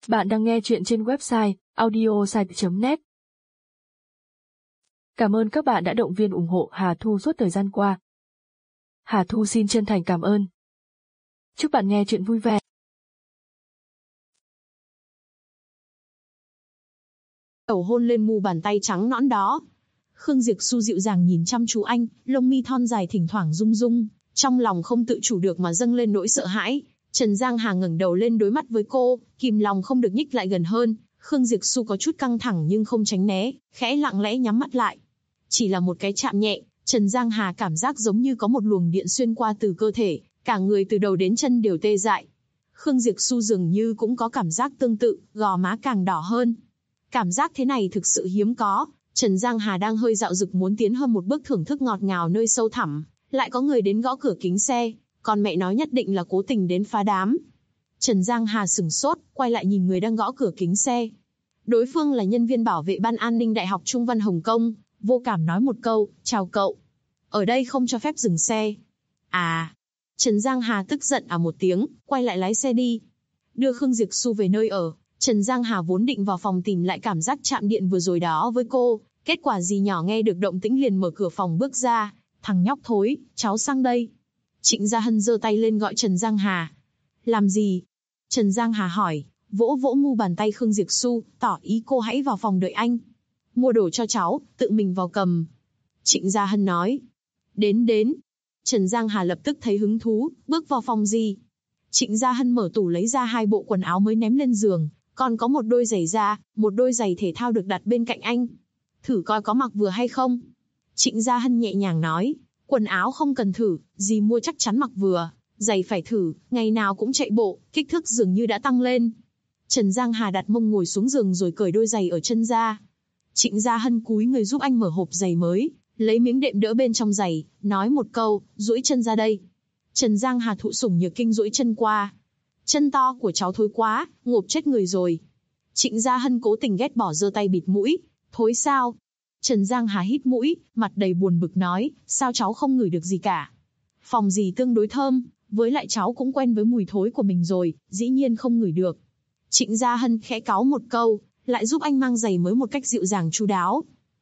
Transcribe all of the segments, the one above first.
Bạn đang nghe chuyện trên website audiosite.net. Cảm ơn các bạn đã động viên ủng hộ Hà Thu suốt thời gian qua. Hà Thu xin chân thành cảm ơn. Chúc bạn nghe chuyện vui vẻ. Đầu hôn lên mu bàn tay trắng nõn đó. Khương Diệp Xu dịu dàng nhìn chăm chú anh, lông mi thon dài thỉnh thoảng rung rung, trong lòng không tự chủ được mà dâng lên nỗi sợ hãi. Trần Giang Hà ngẩng đầu lên đối mặt với cô, kìm lòng không được nhích lại gần hơn. Khương Diệp Xu có chút căng thẳng nhưng không tránh né, khẽ lặng lẽ nhắm mắt lại. Chỉ là một cái chạm nhẹ, Trần Giang Hà cảm giác giống như có một luồng điện xuyên qua từ cơ thể, cả người từ đầu đến chân đều tê dại. Khương Diệp Xu dường như cũng có cảm giác tương tự, gò má càng đỏ hơn. Cảm giác thế này thực sự hiếm có. Trần Giang Hà đang hơi dạo dực muốn tiến hơn một bước thưởng thức ngọt ngào nơi sâu thẳm, lại có người đến gõ cửa kính xe, còn mẹ nói nhất định là cố tình đến phá đám. Trần Giang Hà sửng sốt, quay lại nhìn người đang gõ cửa kính xe. Đối phương là nhân viên bảo vệ ban an ninh Đại học Trung văn Hồng Kông, vô cảm nói một câu, chào cậu. Ở đây không cho phép dừng xe. À. Trần Giang Hà tức giận một tiếng, quay lại lái xe đi. Đưa Khương Diệp Xu về nơi ở, Trần Giang Hà vốn định vào phòng tìm lại cảm giác chạm điện vừa rồi đó với cô. Kết quả gì nhỏ nghe được động tĩnh liền mở cửa phòng bước ra. Thằng nhóc thối, cháu sang đây. Trịnh Gia Hân giơ tay lên gọi Trần Giang Hà. Làm gì? Trần Giang Hà hỏi, vỗ vỗ mu bàn tay Khương Diệp Xu, tỏ ý cô hãy vào phòng đợi anh. Mua đồ cho cháu, tự mình vào cầm. Trịnh Gia Hân nói. Đến. Trần Giang Hà lập tức thấy hứng thú, bước vào phòng gì? Trịnh Gia Hân mở tủ lấy ra 2 bộ quần áo mới ném lên giường, còn có một đôi giày da, một đôi giày thể thao được đặt bên cạnh anh. Thử coi có mặc vừa hay không. Trịnh Gia Hân nhẹ nhàng nói, quần áo không cần thử, dì mua chắc chắn mặc vừa, giày phải thử, ngày nào cũng chạy bộ, kích thước dường như đã tăng lên. Trần Giang Hà đặt mông ngồi xuống giường rồi cởi đôi giày ở chân ra. Trịnh Gia Hân cúi người giúp anh mở hộp giày mới, lấy miếng đệm đỡ bên trong giày, nói một câu, duỗi chân ra đây. Trần Giang Hà thụ sủng nhược kinh duỗi chân qua. Chân to của cháu thối quá, ngộp chết người rồi. Trịnh Gia Hân cố tình ghét bỏ giơ tay bịt mũi, thối sao? Trần Giang Hà hít mũi, mặt đầy buồn bực nói, sao cháu không ngửi được gì cả? Phòng gì tương đối thơm, với lại cháu cũng quen với mùi thối của mình rồi, dĩ nhiên không ngửi được. Trịnh Gia Hân khẽ cáu một câu, lại giúp anh mang giày mới một cách dịu dàng chu đáo.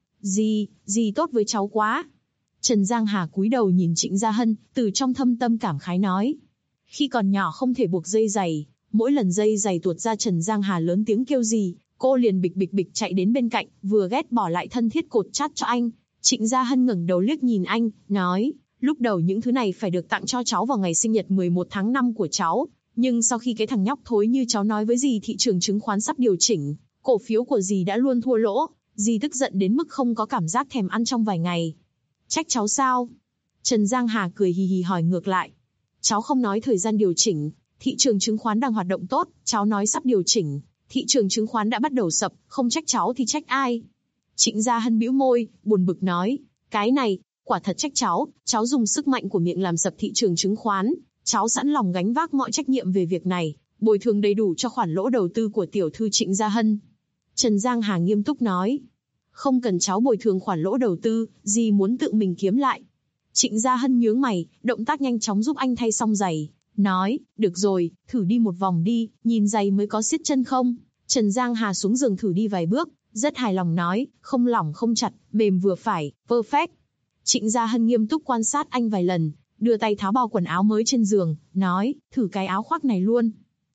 Dì tốt với cháu quá. Trần Giang Hà cúi đầu nhìn Trịnh Gia Hân, từ trong thâm tâm cảm khái nói. Khi còn nhỏ không thể buộc dây giày, mỗi lần dây giày tuột ra Trần Giang Hà lớn tiếng kêu gì, cô liền bịch bịch bịch chạy đến bên cạnh, vừa ghét bỏ lại thân thiết cột chát cho anh. Trịnh Gia Hân ngẩng đầu liếc nhìn anh, nói, lúc đầu những thứ này phải được tặng cho cháu vào ngày sinh nhật 11 tháng 5 của cháu, nhưng sau khi cái thằng nhóc thối như cháu nói với dì thị trường chứng khoán sắp điều chỉnh, cổ phiếu của dì đã luôn thua lỗ, dì tức giận đến mức không có cảm giác thèm ăn trong vài ngày. Trách cháu sao? Trần Giang Hà cười hì hì hỏi ngược lại. Cháu không nói thời gian điều chỉnh, thị trường chứng khoán đang hoạt động tốt, cháu nói sắp điều chỉnh, thị trường chứng khoán đã bắt đầu sập, không trách cháu thì trách ai? Trịnh Gia Hân bĩu môi, buồn bực nói, cái này, quả thật trách cháu dùng sức mạnh của miệng làm sập thị trường chứng khoán, cháu sẵn lòng gánh vác mọi trách nhiệm về việc này, bồi thường đầy đủ cho khoản lỗ đầu tư của tiểu thư Trịnh Gia Hân. Trần Giang Hà nghiêm túc nói, không cần cháu bồi thường khoản lỗ đầu tư, dì muốn tự mình kiếm lại. Trịnh Gia Hân nhướng mày, động tác nhanh chóng giúp anh thay xong giày, nói, được rồi, thử đi một vòng đi, nhìn giày mới có siết chân không? Trần Giang Hà xuống giường thử đi vài bước, rất hài lòng nói, không lỏng không chặt, mềm vừa phải, perfect. Trịnh Gia Hân nghiêm túc quan sát anh vài lần, đưa tay tháo bao quần áo mới trên giường, nói, thử cái áo khoác này luôn.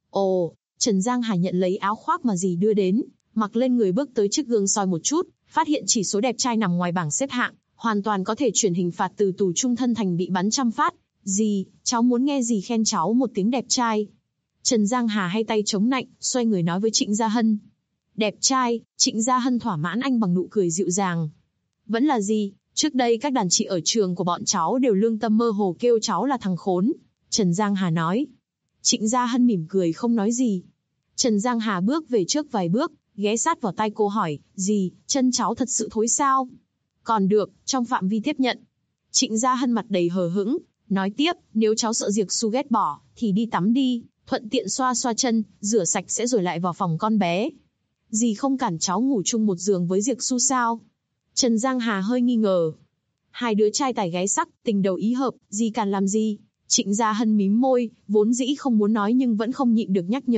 Ồ, Trần Giang Hà nhận lấy áo khoác mà dì đưa đến, mặc lên người bước tới trước gương soi một chút, phát hiện chỉ số đẹp trai nằm ngoài bảng xếp hạng, hoàn toàn có thể chuyển hình phạt từ tù chung thân thành bị bắn 100 phát. Dì, cháu muốn nghe dì khen cháu một tiếng đẹp trai. Trần Giang Hà hai tay chống nạnh, xoay người nói với Trịnh Gia Hân. Đẹp trai, Trịnh Gia Hân thỏa mãn anh bằng nụ cười dịu dàng. Vẫn là gì, trước đây các đàn chị ở trường của bọn cháu đều lương tâm mơ hồ kêu cháu là thằng khốn. Trần Giang Hà nói. Trịnh Gia Hân mỉm cười không nói gì. Trần Giang Hà bước về trước vài bước, ghé sát vào tai cô hỏi, dì, chân cháu thật sự thối sao? Còn được, trong phạm vi tiếp nhận. Trịnh Gia Hân mặt đầy hờ hững, nói tiếp, nếu cháu sợ Diệp Xu ghét bỏ, thì đi tắm đi, thuận tiện xoa xoa chân, rửa sạch sẽ rồi lại vào phòng con bé. Dì không cản cháu ngủ chung một giường với Diệp Xu sao? Trần Giang Hà hơi nghi ngờ. Hai đứa trai tài gái sắc, tình đầu ý hợp, dì cản làm gì? Trịnh Gia Hân mím môi, vốn dĩ không muốn nói nhưng vẫn không nhịn được nhắc nhở.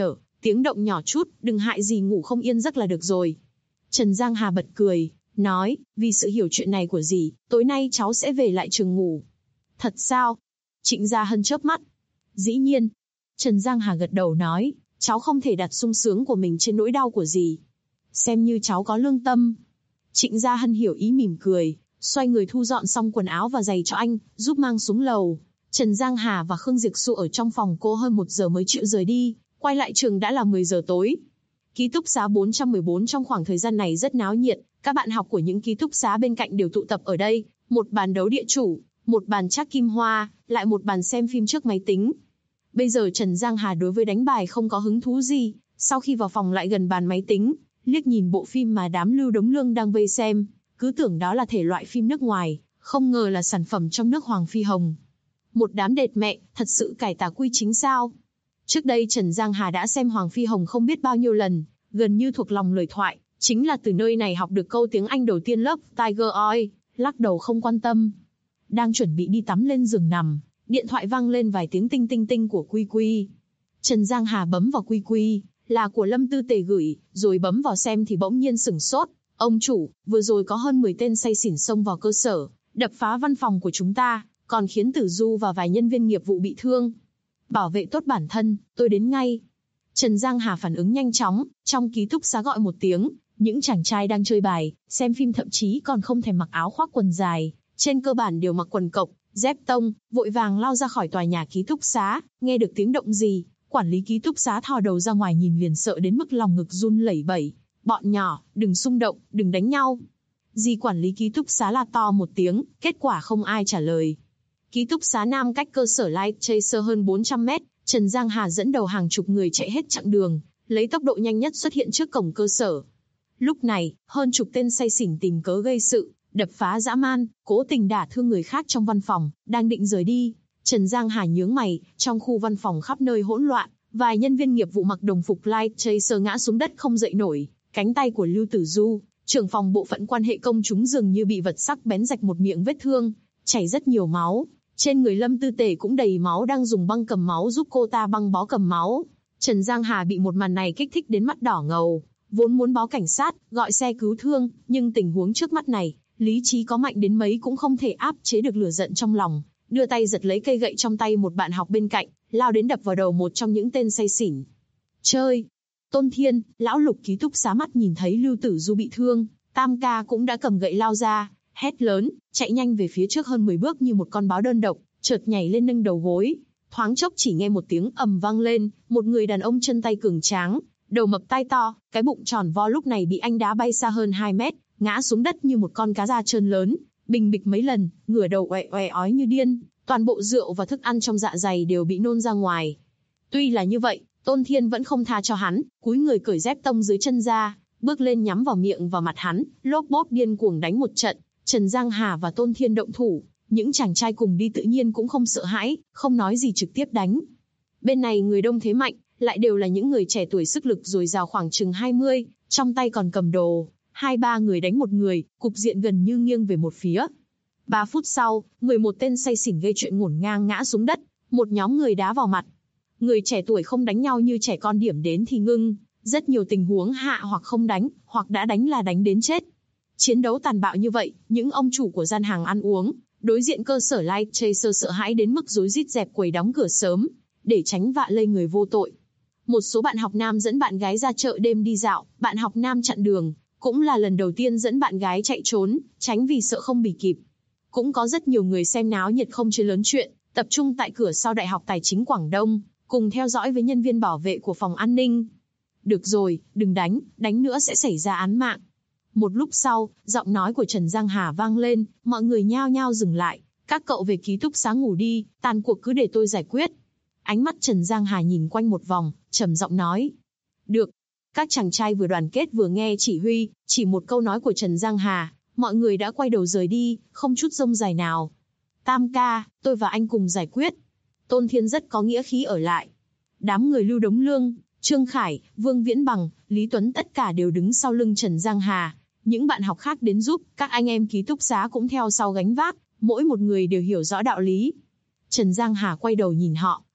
tiếng động nhỏ chút, đừng hại gì ngủ không yên giấc là được rồi. Trần Giang Hà bật cười, nói, vì sự hiểu chuyện này của dì, tối nay cháu sẽ về lại trường ngủ. Thật sao? Trịnh Gia Hân chớp mắt. Dĩ nhiên. Trần Giang Hà gật đầu nói, cháu không thể đặt sung sướng của mình trên nỗi đau của dì. Xem như cháu có lương tâm. Trịnh Gia Hân hiểu ý mỉm cười, xoay người thu dọn xong quần áo và giày cho anh, giúp mang xuống lầu. Trần Giang Hà và Khương Diệp Xu ở trong phòng cô hơn 1 giờ mới chịu rời đi, quay lại trường đã là 10 giờ tối. Ký túc xá 414 trong khoảng thời gian này rất náo nhiệt, các bạn học của những ký túc xá bên cạnh đều tụ tập ở đây, một bàn đấu địa chủ, một bàn trắc kim hoa, lại một bàn xem phim trước máy tính. Bây giờ Trần Giang Hà đối với đánh bài không có hứng thú gì, sau khi vào phòng lại gần bàn máy tính, liếc nhìn bộ phim mà đám Lưu Đống Lương đang vây xem, cứ tưởng đó là thể loại phim nước ngoài, không ngờ là sản phẩm trong nước Hoàng Phi Hồng. Một đám đệt mẹ, thật sự cải tà quy chính sao? Trước đây Trần Giang Hà đã xem Hoàng Phi Hồng không biết bao nhiêu lần, gần như thuộc lòng lời thoại, chính là từ nơi này học được câu tiếng Anh đầu tiên lớp Tiger Oil, lắc đầu không quan tâm. Đang chuẩn bị đi tắm lên giường nằm, điện thoại vang lên vài tiếng tinh tinh tinh của Quy Quy. Trần Giang Hà bấm vào Quy Quy, là của Lâm Tư Tề gửi, rồi bấm vào xem thì bỗng nhiên sửng sốt. Ông chủ, vừa rồi có hơn 10 tên say xỉn xông vào cơ sở, đập phá văn phòng của chúng ta, còn khiến Tử Du và vài nhân viên nghiệp vụ bị thương. Bảo vệ tốt bản thân, tôi đến ngay. Trần Giang Hà phản ứng nhanh chóng, trong ký túc xá gọi một tiếng, những chàng trai đang chơi bài, xem phim thậm chí còn không thèm mặc áo khoác quần dài, trên cơ bản đều mặc quần cộc, dép tông, vội vàng lao ra khỏi tòa nhà ký túc xá, nghe được tiếng động gì, quản lý ký túc xá thò đầu ra ngoài nhìn liền sợ đến mức lòng ngực run lẩy bẩy. Bọn nhỏ, đừng xung động, đừng đánh nhau. Dì quản lý ký túc xá la to một tiếng, kết quả không ai trả lời. Ký túc xá Nam cách cơ sở Light Chaser hơn 400 mét, Trần Giang Hà dẫn đầu hàng chục người chạy hết chặng đường, lấy tốc độ nhanh nhất xuất hiện trước cổng cơ sở. Lúc này, hơn chục tên say xỉn tìm cớ gây sự, đập phá dã man, cố tình đả thương người khác trong văn phòng, đang định rời đi. Trần Giang Hà nhướng mày, trong khu văn phòng khắp nơi hỗn loạn, vài nhân viên nghiệp vụ mặc đồng phục Light Chaser ngã xuống đất không dậy nổi, cánh tay của Lưu Tử Du, trưởng phòng bộ phận quan hệ công chúng dường như bị vật sắc bén rạch một miệng vết thương, chảy rất nhiều máu. Trên người Lâm Tư Tề cũng đầy máu, đang dùng băng cầm máu giúp cô ta băng bó cầm máu. Trần Giang Hà bị một màn này kích thích đến mắt đỏ ngầu, vốn muốn báo cảnh sát, gọi xe cứu thương, nhưng tình huống trước mắt này, lý trí có mạnh đến mấy cũng không thể áp chế được lửa giận trong lòng, đưa tay giật lấy cây gậy trong tay một bạn học bên cạnh, lao đến đập vào đầu một trong những tên say xỉn. Chơi! Tôn Thiên, lão Lục ký túc xá mắt nhìn thấy Lưu Tử Du bị thương, Tam ca cũng đã cầm gậy lao ra, hét lớn, chạy nhanh về phía trước hơn 10 bước như một con báo đơn độc, chợt nhảy lên nâng đầu gối. Thoáng chốc chỉ nghe một tiếng ầm vang lên, một người đàn ông chân tay cường tráng, đầu mập tai to, cái bụng tròn vo lúc này bị anh đá bay xa hơn 2 mét, ngã xuống đất như một con cá da trơn lớn, bình bịch mấy lần, ngửa đầu oẹ oẹ ói như điên, toàn bộ rượu và thức ăn trong dạ dày đều bị nôn ra ngoài. Tuy là như vậy, Tôn Thiên vẫn không tha cho hắn, cúi người cởi dép tông dưới chân ra, bước lên nhắm vào miệng và mặt hắn, lốp bốp điên cuồng đánh một trận. Trần Giang Hà và Tôn Thiên động thủ, những chàng trai cùng đi tự nhiên cũng không sợ hãi, không nói gì trực tiếp đánh. Bên này người đông thế mạnh, lại đều là những người trẻ tuổi sức lực dồi dào khoảng chừng 20, trong tay còn cầm đồ, 2-3 người đánh một người, cục diện gần như nghiêng về một phía. 3 phút sau, 11 tên say xỉn gây chuyện ngổn ngang ngã xuống đất, một nhóm người đá vào mặt. Người trẻ tuổi không đánh nhau như trẻ con, điểm đến thì ngưng, rất nhiều tình huống hạ hoặc không đánh, hoặc đã đánh là đánh đến chết. Chiến đấu tàn bạo như vậy, những ông chủ của gian hàng ăn uống, đối diện cơ sở Light Chaser sợ hãi đến mức rối rít dẹp quầy đóng cửa sớm, để tránh vạ lây người vô tội. Một số bạn học nam dẫn bạn gái ra chợ đêm đi dạo, bạn học nam chặn đường, cũng là lần đầu tiên dẫn bạn gái chạy trốn, tránh vì sợ không bì kịp. Cũng có rất nhiều người xem náo nhiệt không chơi lớn chuyện, tập trung tại cửa sau Đại học Tài chính Quảng Đông, cùng theo dõi với nhân viên bảo vệ của phòng an ninh. Được rồi, đừng đánh, đánh nữa sẽ xảy ra án mạng. Một lúc sau, giọng nói của Trần Giang Hà vang lên, mọi người nhao nhao dừng lại. Các cậu về ký túc xá ngủ đi, tàn cuộc cứ để tôi giải quyết. Ánh mắt Trần Giang Hà nhìn quanh một vòng, trầm giọng nói. Được. Các chàng trai vừa đoàn kết vừa nghe chỉ huy, chỉ một câu nói của Trần Giang Hà, mọi người đã quay đầu rời đi, không chút rông dài nào. Tam ca, tôi và anh cùng giải quyết. Tôn Thiên rất có nghĩa khí ở lại. Đám người Lưu Đống Lương, Trương Khải, Vương Viễn Bằng, Lý Tuấn tất cả đều đứng sau lưng Trần Giang Hà. Những bạn học khác đến giúp, các anh em ký túc xá cũng theo sau gánh vác, mỗi một người đều hiểu rõ đạo lý. Trần Giang Hà quay đầu nhìn họ,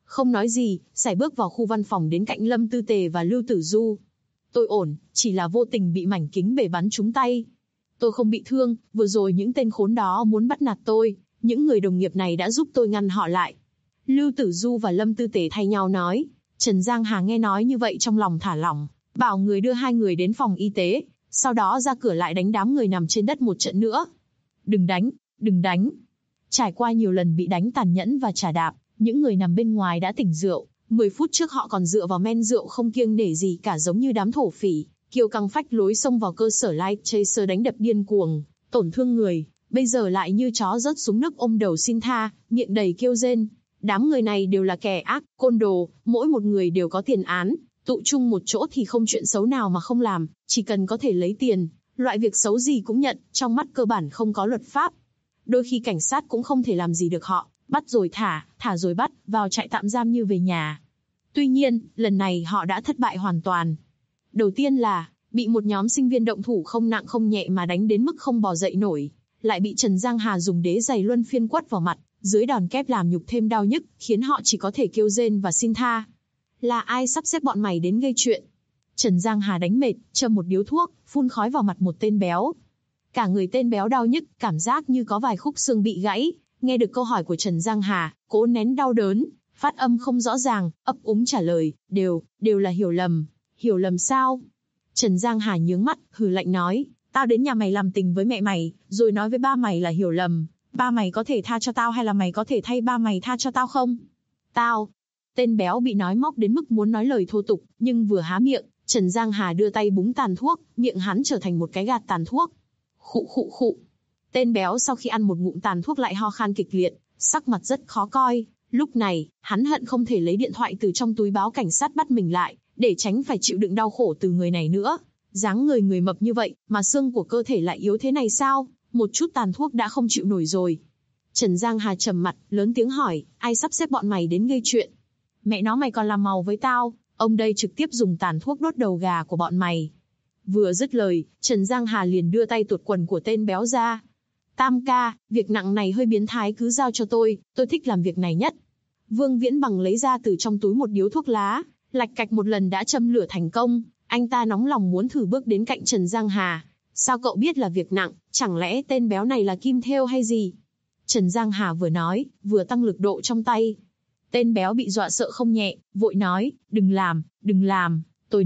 Không nói gì, sải bước vào khu văn phòng đến cạnh Lâm Tư Tề và Lưu Tử Du. Tôi ổn, chỉ là vô tình bị mảnh kính bể bắn trúng tay. Tôi không bị thương, vừa rồi những tên khốn đó muốn bắt nạt tôi, những người đồng nghiệp này đã giúp tôi ngăn họ lại. Lưu Tử Du và Lâm Tư Tề thay nhau nói. Trần Giang Hà nghe nói như vậy trong lòng thả lỏng, bảo người đưa hai người đến phòng y tế, sau đó ra cửa lại đánh đám người nằm trên đất một trận nữa. Đừng đánh, đừng đánh. Trải qua nhiều lần bị đánh tàn nhẫn và trà đạp, những người nằm bên ngoài đã tỉnh rượu. 10 phút trước họ còn dựa vào men rượu không kiêng nể gì cả, giống như đám thổ phỉ, kiêu căng phách lối xông vào cơ sở Light Chaser đánh đập điên cuồng, tổn thương người. Bây giờ lại như chó rớt xuống nước ôm đầu xin tha, miệng đầy kêu rên. Đám người này đều là kẻ ác, côn đồ, mỗi một người đều có tiền án, tụ chung một chỗ thì không chuyện xấu nào mà không làm, chỉ cần có thể lấy tiền, loại việc xấu gì cũng nhận, trong mắt cơ bản không có luật pháp. Đôi khi cảnh sát cũng không thể làm gì được họ, bắt rồi thả rồi bắt, vào trại tạm giam như về nhà. Tuy nhiên, lần này họ đã thất bại hoàn toàn. Đầu tiên là, bị một nhóm sinh viên động thủ không nặng không nhẹ mà đánh đến mức không bò dậy nổi, lại bị Trần Giang Hà dùng đế giày luân phiên quất vào mặt, dưới đòn kép làm nhục thêm đau nhức, khiến họ chỉ có thể kêu rên và xin tha. Là ai sắp xếp bọn mày đến gây chuyện? Trần Giang Hà đánh mệt, châm một điếu thuốc, phun khói vào mặt một tên béo. Cả người tên béo đau nhức, cảm giác như có vài khúc xương bị gãy. Nghe được câu hỏi của Trần Giang Hà, cố nén đau đớn, phát âm không rõ ràng, ấp úng trả lời, đều là hiểu lầm. Hiểu lầm sao? Trần Giang Hà nhướng mắt, hừ lạnh nói, tao đến nhà mày làm tình với mẹ mày, rồi nói với ba mày là hiểu lầm. Ba mày có thể tha cho tao hay là mày có thể thay ba mày tha cho tao không? Tao. Tên béo bị nói móc đến mức muốn nói lời thô tục, nhưng vừa há miệng, Trần Giang Hà đưa tay búng tàn thuốc, miệng hắn trở thành một cái gạt tàn thuốc. Khụ khụ khụ. Tên béo sau khi ăn một ngụm tàn thuốc lại ho khan kịch liệt, sắc mặt rất khó coi. Lúc này, hắn hận không thể lấy điện thoại từ trong túi báo cảnh sát bắt mình lại, để tránh phải chịu đựng đau khổ từ người này nữa. Dáng người mập như vậy, mà xương của cơ thể lại yếu thế này sao? Một chút tàn thuốc đã không chịu nổi rồi. Trần Giang Hà trầm mặt, lớn tiếng hỏi, ai sắp xếp bọn mày đến gây chuyện? Mẹ nó mày còn làm màu với tao, ông đây trực tiếp dùng tàn thuốc đốt đầu gà của bọn mày. Vừa dứt lời, Trần Giang Hà liền đưa tay tuột quần của tên béo ra. Tam ca, việc nặng này hơi biến thái cứ giao cho tôi thích làm việc này nhất. Vương Viễn Bằng lấy ra từ trong túi một điếu thuốc lá, lạch cạch một lần đã châm lửa thành công, anh ta nóng lòng muốn thử bước đến cạnh Trần Giang Hà. Sao cậu biết là việc nặng, chẳng lẽ tên béo này là kim thêu hay gì? Trần Giang Hà vừa nói, vừa tăng lực độ trong tay. Tên béo bị dọa sợ không nhẹ, vội nói, đừng làm.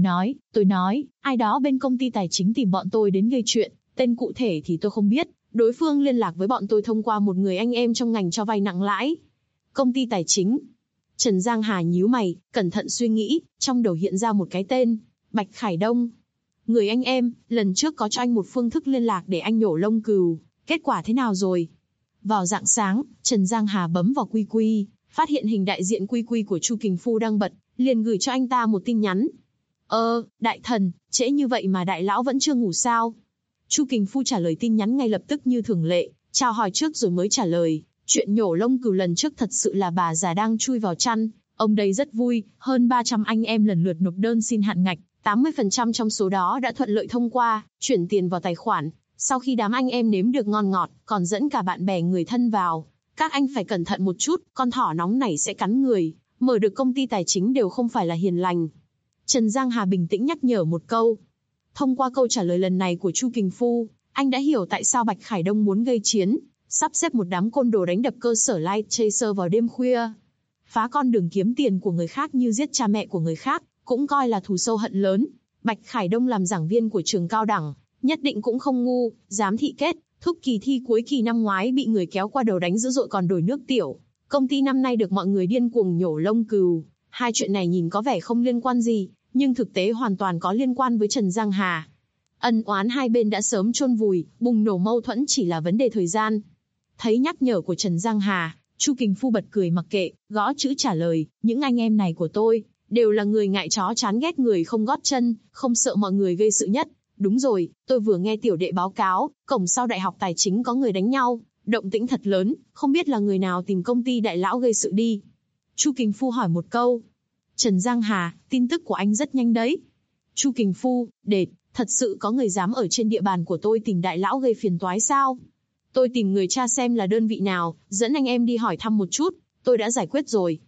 Tôi nói, ai đó bên công ty tài chính tìm bọn tôi đến gây chuyện, tên cụ thể thì tôi không biết, đối phương liên lạc với bọn tôi thông qua một người anh em trong ngành cho vay nặng lãi. Công ty tài chính. Trần Giang Hà nhíu mày, cẩn thận suy nghĩ, trong đầu hiện ra một cái tên, Bạch Khải Đông. Người anh em, lần trước có cho anh một phương thức liên lạc để anh nhổ lông cừu, kết quả thế nào rồi? Vào rạng sáng, Trần Giang Hà bấm vào QQ, phát hiện hình đại diện QQ của Chu Kình Phu đang bật, liền gửi cho anh ta một tin nhắn. Đại thần, trễ như vậy mà đại lão vẫn chưa ngủ sao? Chu Kình Phu trả lời tin nhắn ngay lập tức như thường lệ, chào hỏi trước rồi mới trả lời. Chuyện nhổ lông cừu lần trước thật sự là bà già đang chui vào chăn, ông đây rất vui, hơn 300 anh em lần lượt nộp đơn xin hạn ngạch, 80% trong số đó đã thuận lợi thông qua, chuyển tiền vào tài khoản. Sau khi đám anh em nếm được ngon ngọt, còn dẫn cả bạn bè người thân vào. Các anh phải cẩn thận một chút, con thỏ nóng này sẽ cắn người, mở được công ty tài chính đều không phải là hiền lành. Trần Giang Hà bình tĩnh nhắc nhở một câu. Thông qua câu trả lời lần này của Chu Kình Phu, anh đã hiểu tại sao Bạch Khải Đông muốn gây chiến, sắp xếp một đám côn đồ đánh đập cơ sở Light Chaser vào đêm khuya. Phá con đường kiếm tiền của người khác như giết cha mẹ của người khác, cũng coi là thù sâu hận lớn. Bạch Khải Đông làm giảng viên của trường cao đẳng, nhất định cũng không ngu, dám thị kết, thúc kỳ thi cuối kỳ năm ngoái bị người kéo qua đầu đánh dữ dội còn đổi nước tiểu. Công ty năm nay được mọi người điên cuồng nhổ lông cừu. Hai chuyện này nhìn có vẻ không liên quan gì, nhưng thực tế hoàn toàn có liên quan với Trần Giang Hà. Ân oán hai bên đã sớm chôn vùi, bùng nổ mâu thuẫn chỉ là vấn đề thời gian. Thấy nhắc nhở của Trần Giang Hà, Chu Kình Phu bật cười mặc kệ, gõ chữ trả lời, những anh em này của tôi, đều là người ngại chó chán ghét người không gót chân, không sợ mọi người gây sự nhất. Đúng rồi, tôi vừa nghe tiểu đệ báo cáo, cổng sau Đại học Tài chính có người đánh nhau, động tĩnh thật lớn, không biết là người nào tìm công ty đại lão gây sự đi. Chu Kình Phu hỏi một câu. Trần Giang Hà, tin tức của anh rất nhanh đấy. Chu Kình Phu, đệt, thật sự có người dám ở trên địa bàn của tôi tìm đại lão gây phiền toái sao? Tôi tìm người tra xem là đơn vị nào, dẫn anh em đi hỏi thăm một chút, tôi đã giải quyết rồi.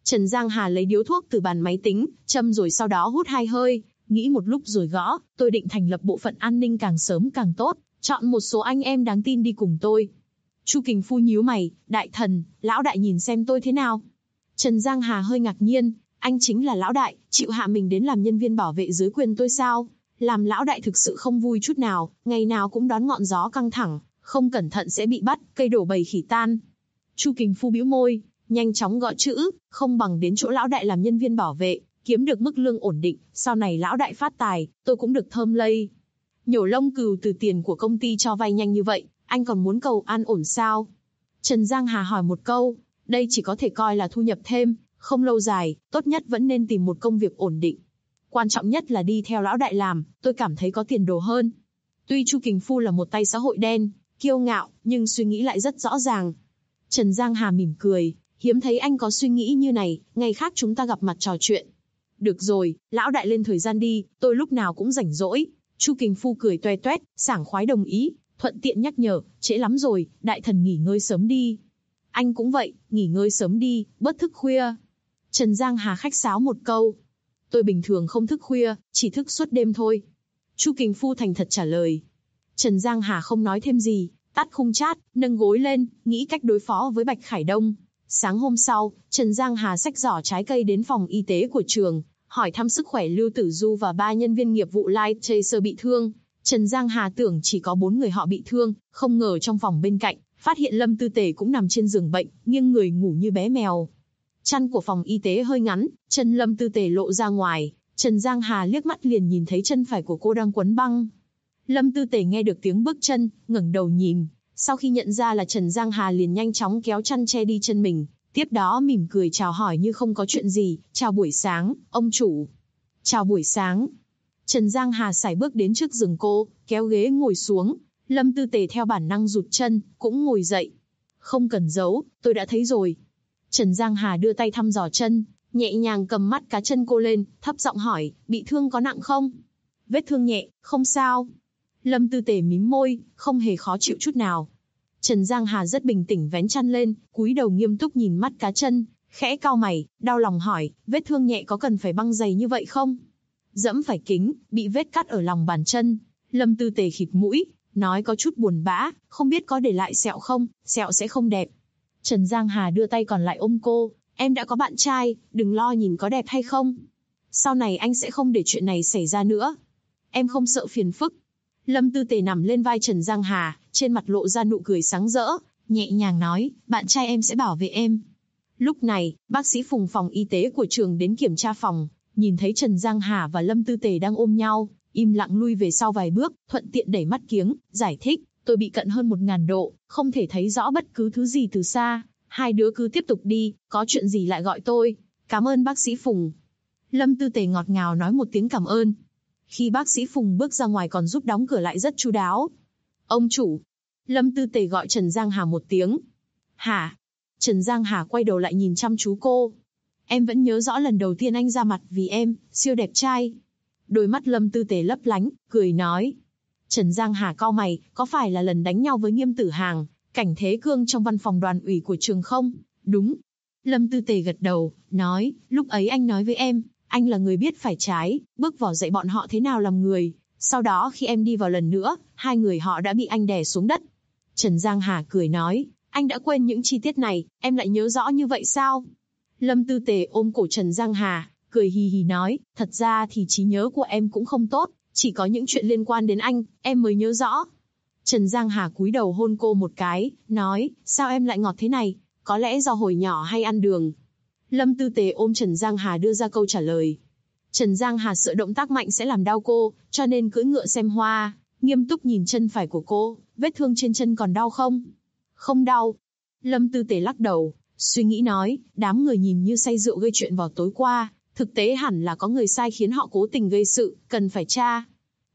Trần Giang Hà lấy điếu thuốc từ bàn máy tính, châm rồi sau đó hút 2 hơi, nghĩ một lúc rồi gõ, tôi định thành lập bộ phận an ninh càng sớm càng tốt, chọn một số anh em đáng tin đi cùng tôi. Chu Kình Phu nhíu mày, đại thần, lão đại nhìn xem tôi thế nào. Trần Giang Hà hơi ngạc nhiên, anh chính là lão đại, chịu hạ mình đến làm nhân viên bảo vệ dưới quyền tôi sao? Làm lão đại thực sự không vui chút nào, ngày nào cũng đón ngọn gió căng thẳng, không cẩn thận sẽ bị bắt, cây đổ bầy khỉ tan. Chu Kình Phu bĩu môi, nhanh chóng gõ chữ, không bằng đến chỗ lão đại làm nhân viên bảo vệ, kiếm được mức lương ổn định, sau này lão đại phát tài, tôi cũng được thơm lây. Nhổ lông cừu từ tiền của công ty cho vay nhanh như vậy, anh còn muốn cầu an ổn sao? Trần Giang Hà hỏi một câu, đây chỉ có thể coi là thu nhập thêm, không lâu dài, tốt nhất vẫn nên tìm một công việc ổn định. Quan trọng nhất là đi theo lão đại làm, tôi cảm thấy có tiền đồ hơn. Tuy Chu Kình Phu là một tay xã hội đen, kiêu ngạo, nhưng suy nghĩ lại rất rõ ràng. Trần Giang Hà mỉm cười, hiếm thấy anh có suy nghĩ như này, ngày khác chúng ta gặp mặt trò chuyện. Được rồi, lão đại lên thời gian đi, tôi lúc nào cũng rảnh rỗi. Chu Kình Phu cười toe toét, sảng khoái đồng ý, thuận tiện nhắc nhở, trễ lắm rồi, đại thần nghỉ ngơi sớm đi. Anh cũng vậy, nghỉ ngơi sớm đi, bớt thức khuya. Trần Giang Hà khách sáo một câu. Tôi bình thường không thức khuya, chỉ thức suốt đêm thôi. Chu Kình Phu thành thật trả lời. Trần Giang Hà không nói thêm gì, tắt khung chat, nâng gối lên, nghĩ cách đối phó với Bạch Khải Đông. Sáng hôm sau, Trần Giang Hà xách giỏ trái cây đến phòng y tế của trường, hỏi thăm sức khỏe Lưu Tử Du và 3 nhân viên nghiệp vụ Light Chaser bị thương. Trần Giang Hà tưởng chỉ có 4 người họ bị thương, không ngờ trong phòng bên cạnh, phát hiện Lâm Tư Tề cũng nằm trên giường bệnh, nghiêng người ngủ như bé mèo. Chăn của phòng y tế hơi ngắn, chân Lâm Tư Tề lộ ra ngoài, Trần Giang Hà liếc mắt liền nhìn thấy chân phải của cô đang quấn băng. Lâm Tư Tề nghe được tiếng bước chân, ngẩng đầu nhìn, sau khi nhận ra là Trần Giang Hà liền nhanh chóng kéo chăn che đi chân mình, tiếp đó mỉm cười chào hỏi như không có chuyện gì, chào buổi sáng, ông chủ. Chào buổi sáng. Trần Giang Hà sải bước đến trước giường cô, kéo ghế ngồi xuống, Lâm Tư Tề theo bản năng rụt chân, cũng ngồi dậy. Không cần giấu, tôi đã thấy rồi. Trần Giang Hà đưa tay thăm dò chân, nhẹ nhàng cầm mắt cá chân cô lên, thấp giọng hỏi, bị thương có nặng không? Vết thương nhẹ, không sao. Lâm Tư Tề mím môi, không hề khó chịu chút nào. Trần Giang Hà rất bình tĩnh vén chăn lên, cúi đầu nghiêm túc nhìn mắt cá chân, khẽ cau mày, đau lòng hỏi, vết thương nhẹ có cần phải băng dày như vậy không? Dẫm phải kính, bị vết cắt ở lòng bàn chân. Lâm Tư Tề khịt mũi, nói có chút buồn bã, không biết có để lại sẹo không, sẹo sẽ không đẹp. Trần Giang Hà đưa tay còn lại ôm cô, em đã có bạn trai, đừng lo nhìn có đẹp hay không. Sau này anh sẽ không để chuyện này xảy ra nữa. Em không sợ phiền phức. Lâm Tư Tề nằm lên vai Trần Giang Hà, trên mặt lộ ra nụ cười sáng rỡ, nhẹ nhàng nói, bạn trai em sẽ bảo vệ em. Lúc này, bác sĩ Phùng phòng y tế của trường đến kiểm tra phòng, nhìn thấy Trần Giang Hà và Lâm Tư Tề đang ôm nhau, im lặng lui về sau vài bước, thuận tiện đẩy mắt kiếng, giải thích, tôi bị cận hơn 1000 độ, không thể thấy rõ bất cứ thứ gì từ xa, hai đứa cứ tiếp tục đi, có chuyện gì lại gọi tôi. Cảm ơn bác sĩ Phùng. Lâm Tư Tề ngọt ngào nói một tiếng cảm ơn. Khi bác sĩ Phùng bước ra ngoài còn giúp đóng cửa lại rất chu đáo. Ông chủ. Lâm Tư Tề gọi Trần Giang Hà một tiếng. Hả? Trần Giang Hà quay đầu lại nhìn chăm chú cô. Em vẫn nhớ rõ lần đầu tiên anh ra mặt vì em, siêu đẹp trai. Đôi mắt Lâm Tư Tề lấp lánh, cười nói. Trần Giang Hà cau mày, có phải là lần đánh nhau với Nghiêm Tử Hàng, Cảnh Thế Cương trong văn phòng đoàn ủy của trường không? Đúng. Lâm Tư Tề gật đầu, nói, lúc ấy anh nói với em, anh là người biết phải trái, bước vào dạy bọn họ thế nào làm người. Sau đó khi em đi vào lần nữa, hai người họ đã bị anh đè xuống đất. Trần Giang Hà cười nói, anh đã quên những chi tiết này, em lại nhớ rõ như vậy sao? Lâm Tư Tề ôm cổ Trần Giang Hà, cười hì hì nói, thật ra thì trí nhớ của em cũng không tốt, chỉ có những chuyện liên quan đến anh, em mới nhớ rõ. Trần Giang Hà cúi đầu hôn cô một cái, nói, sao em lại ngọt thế này, có lẽ do hồi nhỏ hay ăn đường. Lâm Tư Tề ôm Trần Giang Hà đưa ra câu trả lời. Trần Giang Hà sợ động tác mạnh sẽ làm đau cô, cho nên cưỡi ngựa xem hoa, nghiêm túc nhìn chân phải của cô, vết thương trên chân còn đau không? Không đau. Lâm Tư Tề lắc đầu, suy nghĩ nói, đám người nhìn như say rượu gây chuyện vào tối qua, thực tế hẳn là có người sai khiến họ cố tình gây sự, cần phải tra.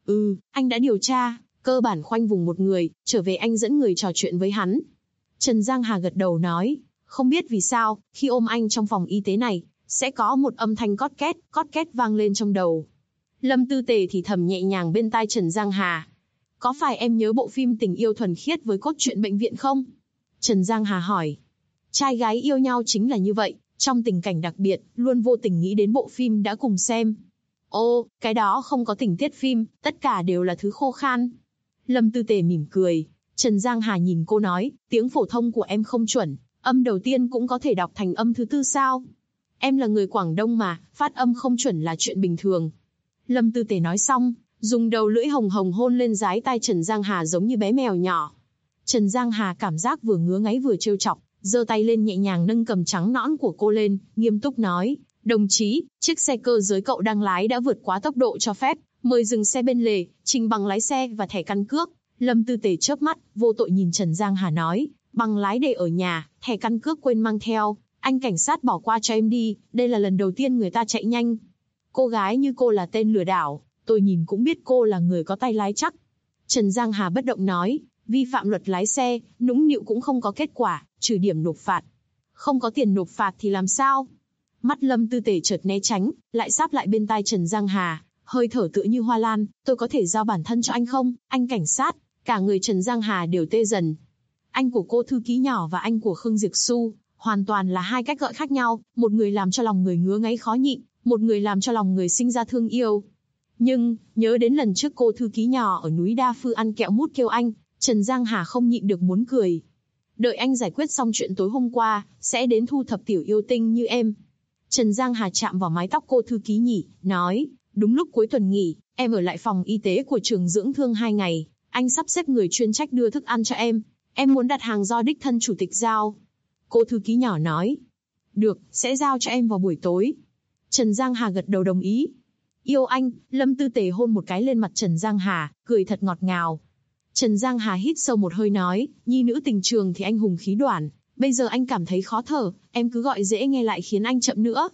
Anh đã điều tra, cơ bản khoanh vùng một người, trở về anh dẫn người trò chuyện với hắn. Trần Giang Hà gật đầu nói, không biết vì sao, khi ôm anh trong phòng y tế này, sẽ có một âm thanh cót két vang lên trong đầu. Lâm Tư Tề thì thầm nhẹ nhàng bên tai Trần Giang Hà. Có phải em nhớ bộ phim Tình yêu thuần khiết với cốt truyện bệnh viện không? Trần Giang Hà hỏi. Trai gái yêu nhau chính là như vậy, Trong tình cảnh đặc biệt, luôn vô tình nghĩ đến bộ phim đã cùng xem. Ô, cái đó không có tình tiết phim, tất cả đều là thứ khô khan. Lâm Tư Tề mỉm cười. Trần Giang Hà nhìn cô nói, tiếng phổ thông của em không chuẩn, âm đầu tiên cũng có thể đọc thành âm thứ tư sao? Em là người Quảng Đông mà, phát âm không chuẩn là chuyện bình thường. Lâm Tư Tề nói xong, dùng đầu lưỡi hồng hồng hôn lên dái tai Trần Giang Hà giống như bé mèo nhỏ. Trần Giang Hà cảm giác vừa ngứa ngáy vừa trêu chọc, giơ tay lên nhẹ nhàng nâng cầm trắng nõn của cô lên, nghiêm túc nói, đồng chí, chiếc xe cơ giới cậu đang lái đã vượt quá tốc độ cho phép, mời dừng xe bên lề, trình bằng lái xe và thẻ căn cước. Lâm Tư Tề chớp mắt, vô tội nhìn Trần Giang Hà nói, bằng lái để ở nhà, thẻ căn cước quên mang theo, anh cảnh sát bỏ qua cho em đi, đây là lần đầu tiên người ta chạy nhanh. Cô gái như cô là tên lừa đảo, tôi nhìn cũng biết cô là người có tay lái chắc. Trần Giang Hà bất động nói, vi phạm luật lái xe, nũng nịu cũng không có kết quả, trừ điểm nộp phạt. Không có tiền nộp phạt thì làm sao? Mắt Lâm Tư Tề chợt né tránh, lại sáp lại bên tai Trần Giang Hà, hơi thở tựa như hoa lan, tôi có thể giao bản thân cho anh không, anh cảnh sát? Cả người Trần Giang Hà đều tê dần. Anh của cô thư ký nhỏ và anh của Khương Diệp Xu, hoàn toàn là hai cách gọi khác nhau, một người làm cho lòng người ngứa ngáy khó nhịn, một người làm cho lòng người sinh ra thương yêu. Nhưng, nhớ đến lần trước cô thư ký nhỏ ở núi Đa Phư ăn kẹo mút kêu anh, Trần Giang Hà không nhịn được muốn cười. Đợi anh giải quyết xong chuyện tối hôm qua, sẽ đến thu thập tiểu yêu tinh như em. Trần Giang Hà chạm vào mái tóc cô thư ký nhỉ, nói, đúng lúc cuối tuần nghỉ, em ở lại phòng y tế của trường dưỡng thương 2 ngày, anh sắp xếp người chuyên trách đưa thức ăn cho em muốn đặt hàng do đích thân chủ tịch giao. Cô thư ký nhỏ nói, được, sẽ giao cho em vào buổi tối. Trần Giang Hà gật đầu đồng ý. Yêu anh, Lâm Tư Tề hôn một cái lên mặt Trần Giang Hà, cười thật ngọt ngào. Trần Giang Hà hít sâu một hơi nói, nhi nữ tình trường thì anh hùng khí đoản, bây giờ anh cảm thấy khó thở, em cứ gọi dễ nghe lại khiến anh chậm nữa.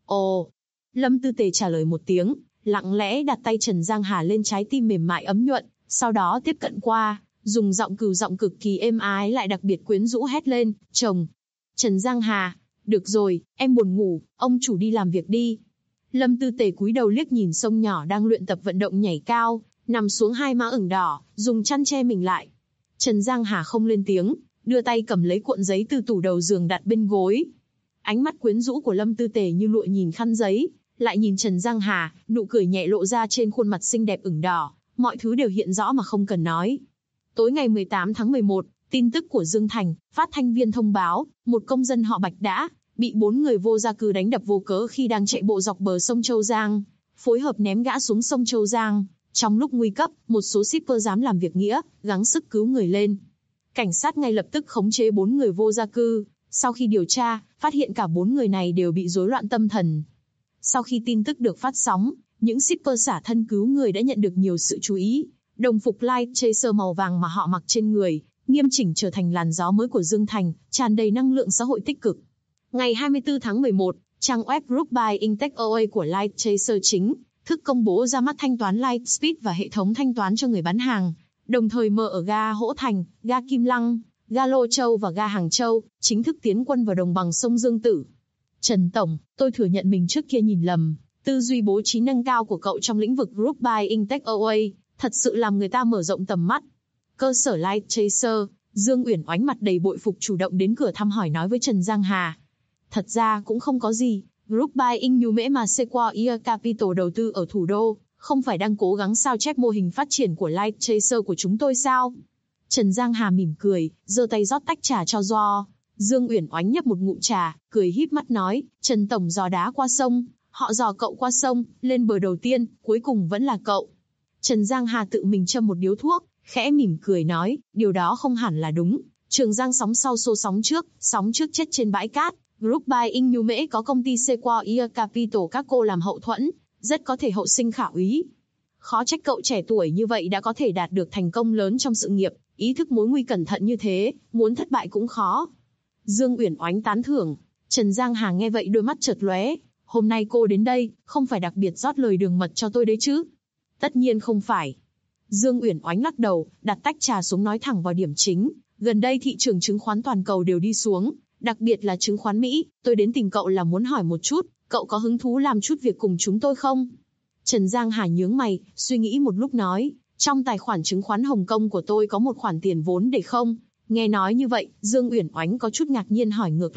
Ồ, Lâm Tư Tề trả lời một tiếng, lặng lẽ đặt tay Trần Giang Hà lên trái tim mềm mại ấm nhuận, sau đó tiếp cận qua, dùng giọng cực kỳ êm ái lại đặc biệt quyến rũ hét lên, chồng. Trần Giang Hà, được rồi, em buồn ngủ, ông chủ đi làm việc đi. Lâm Tư Tề cúi đầu liếc nhìn sông nhỏ đang luyện tập vận động nhảy cao, nằm xuống hai má ửng đỏ, dùng chăn che mình lại. Trần Giang Hà không lên tiếng, đưa tay cầm lấy cuộn giấy từ tủ đầu giường đặt bên gối. Ánh mắt quyến rũ của Lâm Tư Tề như lụa nhìn khăn giấy, lại nhìn Trần Giang Hà, nụ cười nhẹ lộ ra trên khuôn mặt xinh đẹp ửng đỏ, mọi thứ đều hiện rõ mà không cần nói. Tối ngày 18 tháng 11, tin tức của Dương Thành, phát thanh viên thông báo, một công dân họ Bạch đã bị 4 người vô gia cư đánh đập vô cớ khi đang chạy bộ dọc bờ sông Châu Giang, phối hợp ném gã xuống sông Châu Giang. Trong lúc nguy cấp, một số shipper dám làm việc nghĩa, gắng sức cứu người lên. Cảnh sát ngay lập tức khống chế 4 người vô gia cư. Sau khi điều tra, phát hiện cả 4 người này đều bị rối loạn tâm thần. Sau khi tin tức được phát sóng, những shipper xả thân cứu người đã nhận được nhiều sự chú ý. Đồng phục Light Chaser màu vàng mà họ mặc trên người, nghiêm chỉnh trở thành làn gió mới của Dương Thành, tràn đầy năng lượng xã hội tích cực. Ngày 24 tháng 11, trang web Group Buying Takeaway của Light Chaser chính thức công bố ra mắt thanh toán Lightspeed và hệ thống thanh toán cho người bán hàng, đồng thời mở ở ga Hỗ Thành, ga Kim Lăng, ga Lô Châu và ga Hàng Châu, chính thức tiến quân vào đồng bằng sông Dương Tử. Trần Tổng, tôi thừa nhận mình trước kia nhìn lầm, tư duy bố trí nâng cao của cậu trong lĩnh vực Group Buying Takeaway, thật sự làm người ta mở rộng tầm mắt. Cơ sở Light Chaser, Dương Uyển Oánh mặt đầy bội phục chủ động đến cửa thăm hỏi nói với Trần Giang Hà. Thật ra cũng không có gì, Group Buying Nhu Mễ mà Sequoia Capital đầu tư ở thủ đô, không phải đang cố gắng sao chép mô hình phát triển của Light Chaser của chúng tôi sao? Trần Giang Hà mỉm cười, giơ tay rót tách trà cho Do. Dương Uyển Oánh nhấp một ngụm trà, cười híp mắt nói, Trần Tổng dò đá qua sông, họ dò cậu qua sông, lên bờ đầu tiên, cuối cùng vẫn là cậu. Trần Giang Hà tự mình châm một điếu thuốc, khẽ mỉm cười nói, điều đó không hẳn là đúng. Trường Giang sóng sau xô sóng trước chết trên bãi cát. Group Buying Nhu Mễ có công ty Sequoia Capital các cô làm hậu thuẫn, rất có thể hậu sinh khả úy. Khó trách cậu trẻ tuổi như vậy đã có thể đạt được thành công lớn trong sự nghiệp, ý thức mối nguy cẩn thận như thế, muốn thất bại cũng khó. Dương Uyển Oánh tán thưởng. Trần Giang Hà nghe vậy đôi mắt chợt lóe. Hôm nay cô đến đây, không phải đặc biệt rót lời đường mật cho tôi đấy chứ? Tất nhiên không phải. Dương Uyển Oánh lắc đầu, đặt tách trà xuống nói thẳng vào điểm chính. Gần đây thị trường chứng khoán toàn cầu đều đi xuống, đặc biệt là chứng khoán Mỹ. Tôi đến tìm cậu là muốn hỏi một chút, cậu có hứng thú làm chút việc cùng chúng tôi không? Trần Giang Hà nhướng mày, suy nghĩ một lúc nói, trong tài khoản chứng khoán Hồng Kông của tôi có một khoản tiền vốn để không? Nghe nói như vậy, Dương Uyển Oánh có chút ngạc nhiên hỏi ngược lại,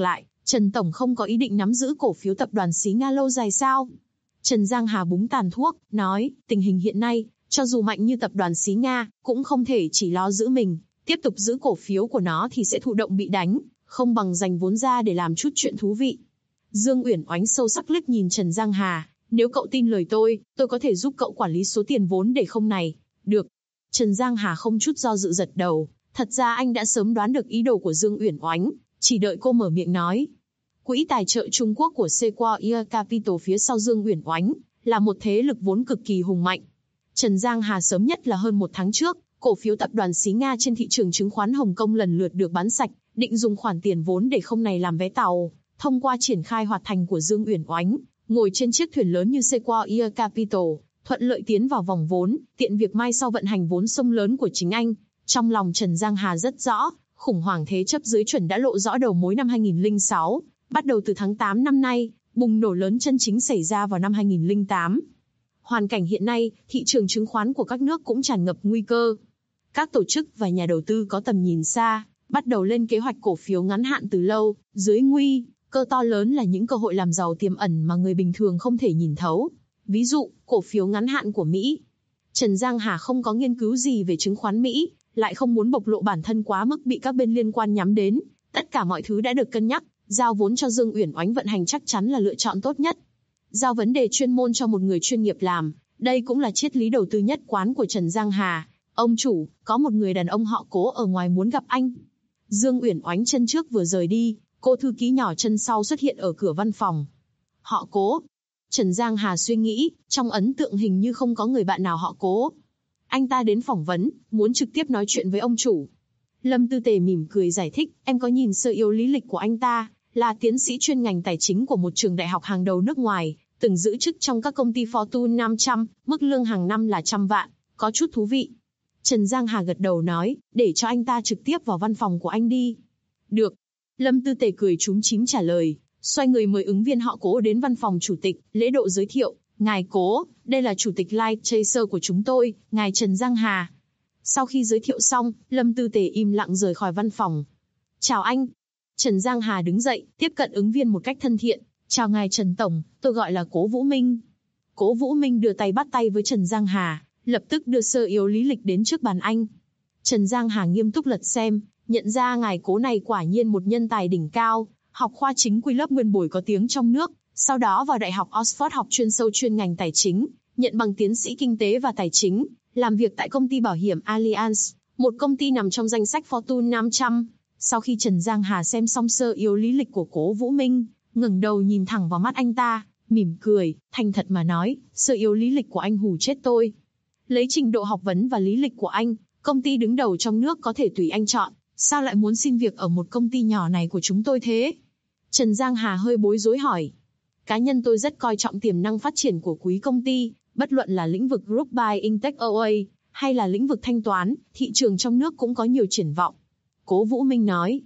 Trần Tổng không có ý định nắm giữ cổ phiếu tập đoàn Xí Nga lâu dài sao? Trần Giang Hà búng tàn thuốc, nói, tình hình hiện nay, cho dù mạnh như tập đoàn Xí Nga, cũng không thể chỉ lo giữ mình, tiếp tục giữ cổ phiếu của nó thì sẽ thụ động bị đánh, không bằng dành vốn ra để làm chút chuyện thú vị. Dương Uyển Oánh sâu sắc liếc nhìn Trần Giang Hà, nếu cậu tin lời tôi có thể giúp cậu quản lý số tiền vốn để không này. Được. Trần Giang Hà không chút do dự gật đầu, thật ra anh đã sớm đoán được ý đồ của Dương Uyển Oánh, chỉ đợi cô mở miệng nói. Quỹ tài trợ Trung Quốc của Sequoia Capital phía sau Dương Uyển Oánh là một thế lực vốn cực kỳ hùng mạnh. Trần Giang Hà sớm nhất là hơn 1 tháng trước, cổ phiếu tập đoàn Xí Nga trên thị trường chứng khoán Hồng Kông lần lượt được bán sạch, định dùng khoản tiền vốn để không này làm vé tàu, thông qua triển khai hoạt thành của Dương Uyển Oánh, ngồi trên chiếc thuyền lớn như Sequoia Capital, thuận lợi tiến vào vòng vốn, tiện việc mai sau vận hành vốn sông lớn của chính anh. Trong lòng Trần Giang Hà rất rõ, khủng hoảng thế chấp dưới chuẩn đã lộ rõ đầu mối năm 2006, bắt đầu từ tháng 8 năm nay, bùng nổ lớn chân chính xảy ra vào năm 2008. Hoàn cảnh hiện nay, thị trường chứng khoán của các nước cũng tràn ngập nguy cơ. Các tổ chức và nhà đầu tư có tầm nhìn xa, bắt đầu lên kế hoạch cổ phiếu ngắn hạn từ lâu, dưới nguy cơ to lớn là những cơ hội làm giàu tiềm ẩn mà người bình thường không thể nhìn thấu. Ví dụ, cổ phiếu ngắn hạn của Mỹ. Trần Giang Hà không có nghiên cứu gì về chứng khoán Mỹ, lại không muốn bộc lộ bản thân quá mức bị các bên liên quan nhắm đến. Tất cả mọi thứ đã được cân nhắc, giao vốn cho Dương Uyển Oánh vận hành chắc chắn là lựa chọn tốt nhất. Giao vấn đề chuyên môn cho một người chuyên nghiệp làm, đây cũng là triết lý đầu tư nhất quán của Trần Giang Hà. Ông chủ, có một người đàn ông họ Cố ở ngoài muốn gặp anh. Dương Uyển Oánh chân trước vừa rời đi, cô thư ký nhỏ chân sau xuất hiện ở cửa văn phòng. Họ Cố. Trần Giang Hà suy nghĩ, trong ấn tượng hình như không có người bạn nào họ Cố. Anh ta đến phỏng vấn, muốn trực tiếp nói chuyện với ông chủ. Lâm Tư Tề mỉm cười giải thích, em có nhìn sơ yếu lý lịch của anh ta, là tiến sĩ chuyên ngành tài chính của một trường đại học hàng đầu nước ngoài, từng giữ chức trong các công ty Fortune 500, mức lương hàng năm là 100 vạn, có chút thú vị. Trần Giang Hà gật đầu nói, để cho anh ta trực tiếp vào văn phòng của anh đi. Được. Lâm Tư Tề cười chúm chím trả lời, xoay người mời ứng viên họ Cố đến văn phòng chủ tịch, lễ độ giới thiệu, ngài Cố, đây là chủ tịch Light Chaser của chúng tôi, ngài Trần Giang Hà. Sau khi giới thiệu xong, Lâm Tư Tề im lặng rời khỏi văn phòng. Chào anh. Trần Giang Hà đứng dậy, tiếp cận ứng viên một cách thân thiện. Chào ngài Trần Tổng, tôi gọi là Cố Vũ Minh. Cố Vũ Minh đưa tay bắt tay với Trần Giang Hà, lập tức đưa sơ yếu lý lịch đến trước bàn anh. Trần Giang Hà nghiêm túc lật xem, nhận ra ngài Cố này quả nhiên một nhân tài đỉnh cao, học khoa chính quy lớp nguyên bồi có tiếng trong nước, sau đó vào Đại học Oxford học chuyên sâu chuyên ngành tài chính, nhận bằng tiến sĩ kinh tế và tài chính, làm việc tại công ty bảo hiểm Allianz, một công ty nằm trong danh sách Fortune 500. Sau khi Trần Giang Hà xem xong sơ yếu lý lịch của Cố Vũ Minh, ngẩng đầu nhìn thẳng vào mắt anh ta, mỉm cười, thành thật mà nói, sơ yếu lý lịch của anh hù chết tôi. Lấy trình độ học vấn và lý lịch của anh, công ty đứng đầu trong nước có thể tùy anh chọn, sao lại muốn xin việc ở một công ty nhỏ này của chúng tôi thế? Trần Giang Hà hơi bối rối hỏi. Cá nhân tôi rất coi trọng tiềm năng phát triển của quý công ty, bất luận là lĩnh vực Group Buying Tech OA, hay là lĩnh vực thanh toán, thị trường trong nước cũng có nhiều triển vọng. Cố Vũ Minh nói.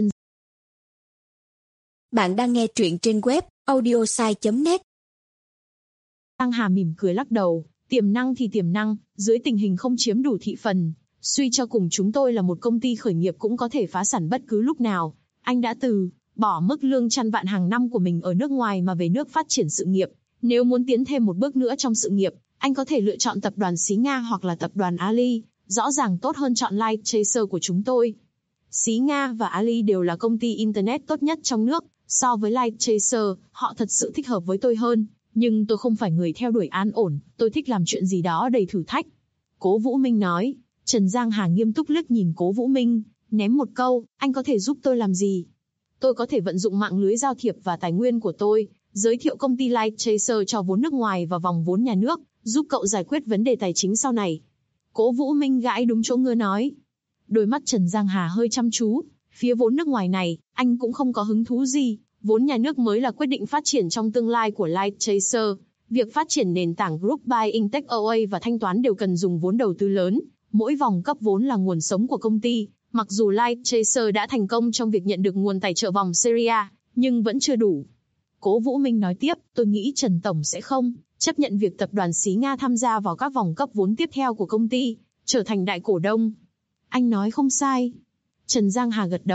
Bạn đang nghe truyện trên web audiosai.net. Giang Hà mỉm cười lắc đầu, tiềm năng thì tiềm năng, dưới tình hình không chiếm đủ thị phần, suy cho cùng chúng tôi là một công ty khởi nghiệp cũng có thể phá sản bất cứ lúc nào. Anh đã bỏ mức lương 100 vạn hàng năm của mình ở nước ngoài mà về nước phát triển sự nghiệp. Nếu muốn tiến thêm một bước nữa trong sự nghiệp, anh có thể lựa chọn tập đoàn Xí Nga hoặc là tập đoàn Ali, rõ ràng tốt hơn chọn Light Chaser của chúng tôi. Xí Nga và Ali đều là công ty Internet tốt nhất trong nước, so với Light Chaser, họ thật sự thích hợp với tôi hơn, nhưng tôi không phải người theo đuổi an ổn, tôi thích làm chuyện gì đó đầy thử thách. Cố Vũ Minh nói. Trần Giang Hà nghiêm túc liếc nhìn Cố Vũ Minh, ném một câu, anh có thể giúp tôi làm gì? Tôi có thể vận dụng mạng lưới giao thiệp và tài nguyên của tôi, giới thiệu công ty Light Chaser cho vốn nước ngoài và vòng vốn nhà nước, giúp cậu giải quyết vấn đề tài chính sau này. Cố Vũ Minh gãi đúng chỗ ngứa nói. Đôi mắt Trần Giang Hà hơi chăm chú, phía vốn nước ngoài này, anh cũng không có hứng thú gì, vốn nhà nước mới là quyết định phát triển trong tương lai của Light Chaser. Việc phát triển nền tảng Group Buying Tech OA và thanh toán đều cần dùng vốn đầu tư lớn, mỗi vòng cấp vốn là nguồn sống của công ty. Mặc dù Light Chaser đã thành công trong việc nhận được nguồn tài trợ vòng Series A, nhưng vẫn chưa đủ. Cố Vũ Minh nói tiếp, tôi nghĩ Trần Tổng sẽ không chấp nhận việc tập đoàn Xí Nga tham gia vào các vòng cấp vốn tiếp theo của công ty, trở thành đại cổ đông. Anh nói không sai. Trần Giang Hà gật đầu,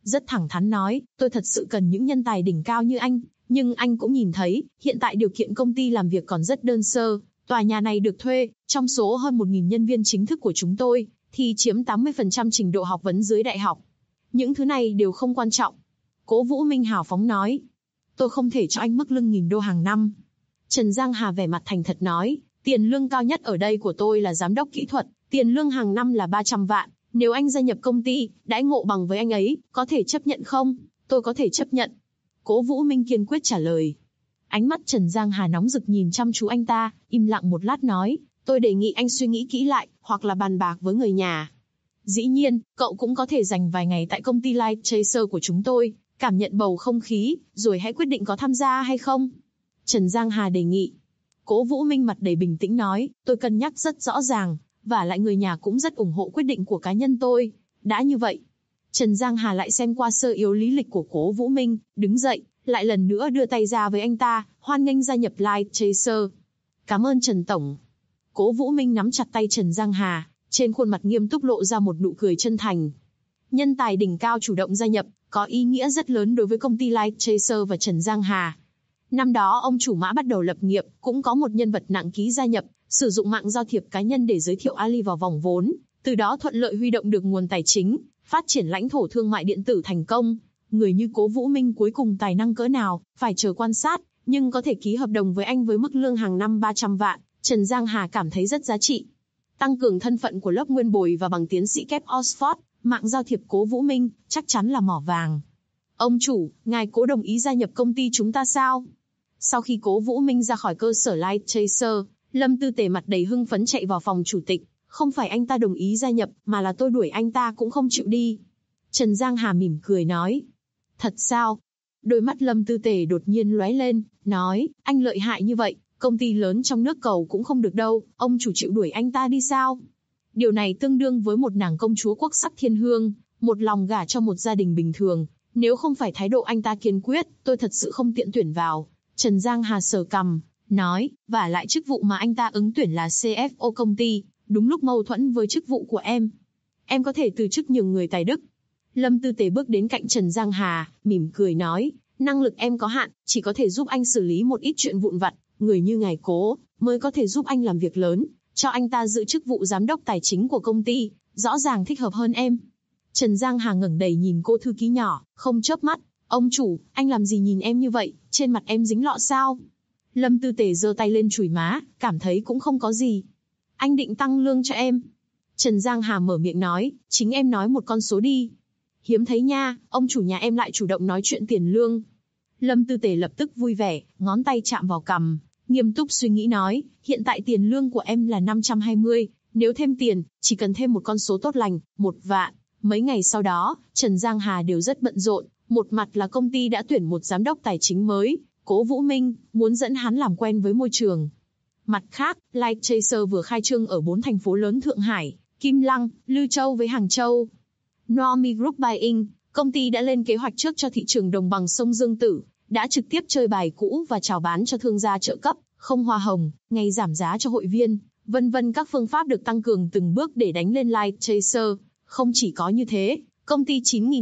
rất thẳng thắn nói, tôi thật sự cần những nhân tài đỉnh cao như anh, nhưng anh cũng nhìn thấy, hiện tại điều kiện công ty làm việc còn rất đơn sơ. Tòa nhà này được thuê, trong số hơn 1.000 nhân viên chính thức của chúng tôi, thì chiếm 80% trình độ học vấn dưới đại học. Những thứ này đều không quan trọng. Cố Vũ Minh hào phóng nói. Tôi không thể cho anh mức lương 1.000 đô hàng năm. Trần Giang Hà vẻ mặt thành thật nói, tiền lương cao nhất ở đây của tôi là giám đốc kỹ thuật, tiền lương hàng năm là 300 vạn. Nếu anh gia nhập công ty, đãi ngộ bằng với anh ấy, có thể chấp nhận không? Tôi có thể chấp nhận. Cố Vũ Minh kiên quyết trả lời. Ánh mắt Trần Giang Hà nóng rực nhìn chăm chú anh ta, im lặng một lát nói, tôi đề nghị anh suy nghĩ kỹ lại, hoặc là bàn bạc với người nhà. Dĩ nhiên, cậu cũng có thể dành vài ngày tại công ty Light Chaser của chúng tôi, cảm nhận bầu không khí, rồi hãy quyết định có tham gia hay không. Trần Giang Hà đề nghị. Cố Vũ Minh mặt đầy bình tĩnh nói, tôi cân nhắc rất rõ ràng, và lại người nhà cũng rất ủng hộ quyết định của cá nhân tôi. Đã như vậy, Trần Giang Hà lại xem qua sơ yếu lý lịch của Cố Vũ Minh, đứng dậy, lại lần nữa đưa tay ra với anh ta, hoan nghênh gia nhập Light Chaser. Cảm ơn Trần Tổng. Cố Vũ Minh nắm chặt tay Trần Giang Hà, trên khuôn mặt nghiêm túc lộ ra một nụ cười chân thành. Nhân tài đỉnh cao chủ động gia nhập, có ý nghĩa rất lớn đối với công ty Light Chaser và Trần Giang Hà. Năm đó ông chủ Mã bắt đầu lập nghiệp, cũng có một nhân vật nặng ký gia nhập, sử dụng mạng giao thiệp cá nhân để giới thiệu Ali vào vòng vốn, từ đó thuận lợi huy động được nguồn tài chính, phát triển lãnh thổ thương mại điện tử thành công. Người như Cố Vũ Minh cuối cùng tài năng cỡ nào, phải chờ quan sát, nhưng có thể ký hợp đồng với anh với mức lương hàng năm 300 vạn, Trần Giang Hà cảm thấy rất giá trị. Tăng cường thân phận của lớp nguyên bồi và bằng tiến sĩ kép Oxford, mạng giao thiệp Cố Vũ Minh, chắc chắn là mỏ vàng. Ông chủ, ngài Cố đồng ý gia nhập công ty chúng ta sao? Sau khi Cố Vũ Minh ra khỏi cơ sở Light Chaser, Lâm Tư Tề mặt đầy hưng phấn chạy vào phòng chủ tịch. Không phải anh ta đồng ý gia nhập, mà là tôi đuổi anh ta cũng không chịu đi. Trần Giang Hà mỉm cười nói. Thật sao? Đôi mắt Lâm Tư Tề đột nhiên lóe lên, nói, anh lợi hại như vậy, công ty lớn trong nước cầu cũng không được đâu, ông chủ chịu đuổi anh ta đi sao? Điều này tương đương với một nàng công chúa quốc sắc thiên hương, một lòng gả cho một gia đình bình thường. Nếu không phải thái độ anh ta kiên quyết, tôi thật sự không tiện tuyển vào. Trần Giang Hà sờ cằm, nói, và lại chức vụ mà anh ta ứng tuyển là CFO công ty, đúng lúc mâu thuẫn với chức vụ của em. Em có thể từ chức nhường người tài đức. Lâm Tư Tề bước đến cạnh Trần Giang Hà, mỉm cười nói, năng lực em có hạn, chỉ có thể giúp anh xử lý một ít chuyện vụn vặt, người như ngài Cố mới có thể giúp anh làm việc lớn, cho anh ta giữ chức vụ giám đốc tài chính của công ty, rõ ràng thích hợp hơn em. Trần Giang Hà ngẩng đầy nhìn cô thư ký nhỏ, không chớp mắt, ông chủ, anh làm gì nhìn em như vậy, trên mặt em dính lọ sao? Lâm Tư Tề giơ tay lên chùi má, cảm thấy cũng không có gì. Anh định tăng lương cho em. Trần Giang Hà mở miệng nói, chính em nói một con số đi. Hiếm thấy nha, ông chủ nhà em lại chủ động nói chuyện tiền lương. Lâm Tư Tề lập tức vui vẻ, ngón tay chạm vào cằm, nghiêm túc suy nghĩ nói, hiện tại tiền lương của em là 520, nếu thêm tiền, chỉ cần thêm một con số tốt lành, 1 vạn. Mấy ngày sau đó, Trần Giang Hà đều rất bận rộn, một mặt là công ty đã tuyển một giám đốc tài chính mới, Cố Vũ Minh, muốn dẫn hắn làm quen với môi trường. Mặt khác, Light Chaser vừa khai trương ở 4 thành phố lớn Thượng Hải, Kim Lăng, Lư Châu với Hàng Châu. Noami Group Buying, công ty đã lên kế hoạch trước cho thị trường đồng bằng sông Dương Tử, đã trực tiếp chơi bài cũ và chào bán cho thương gia trợ cấp, không hoa hồng, ngày giảm giá cho hội viên, vân vân các phương pháp được tăng cường từng bước để đánh lên Light Chaser. Không chỉ có như thế, công ty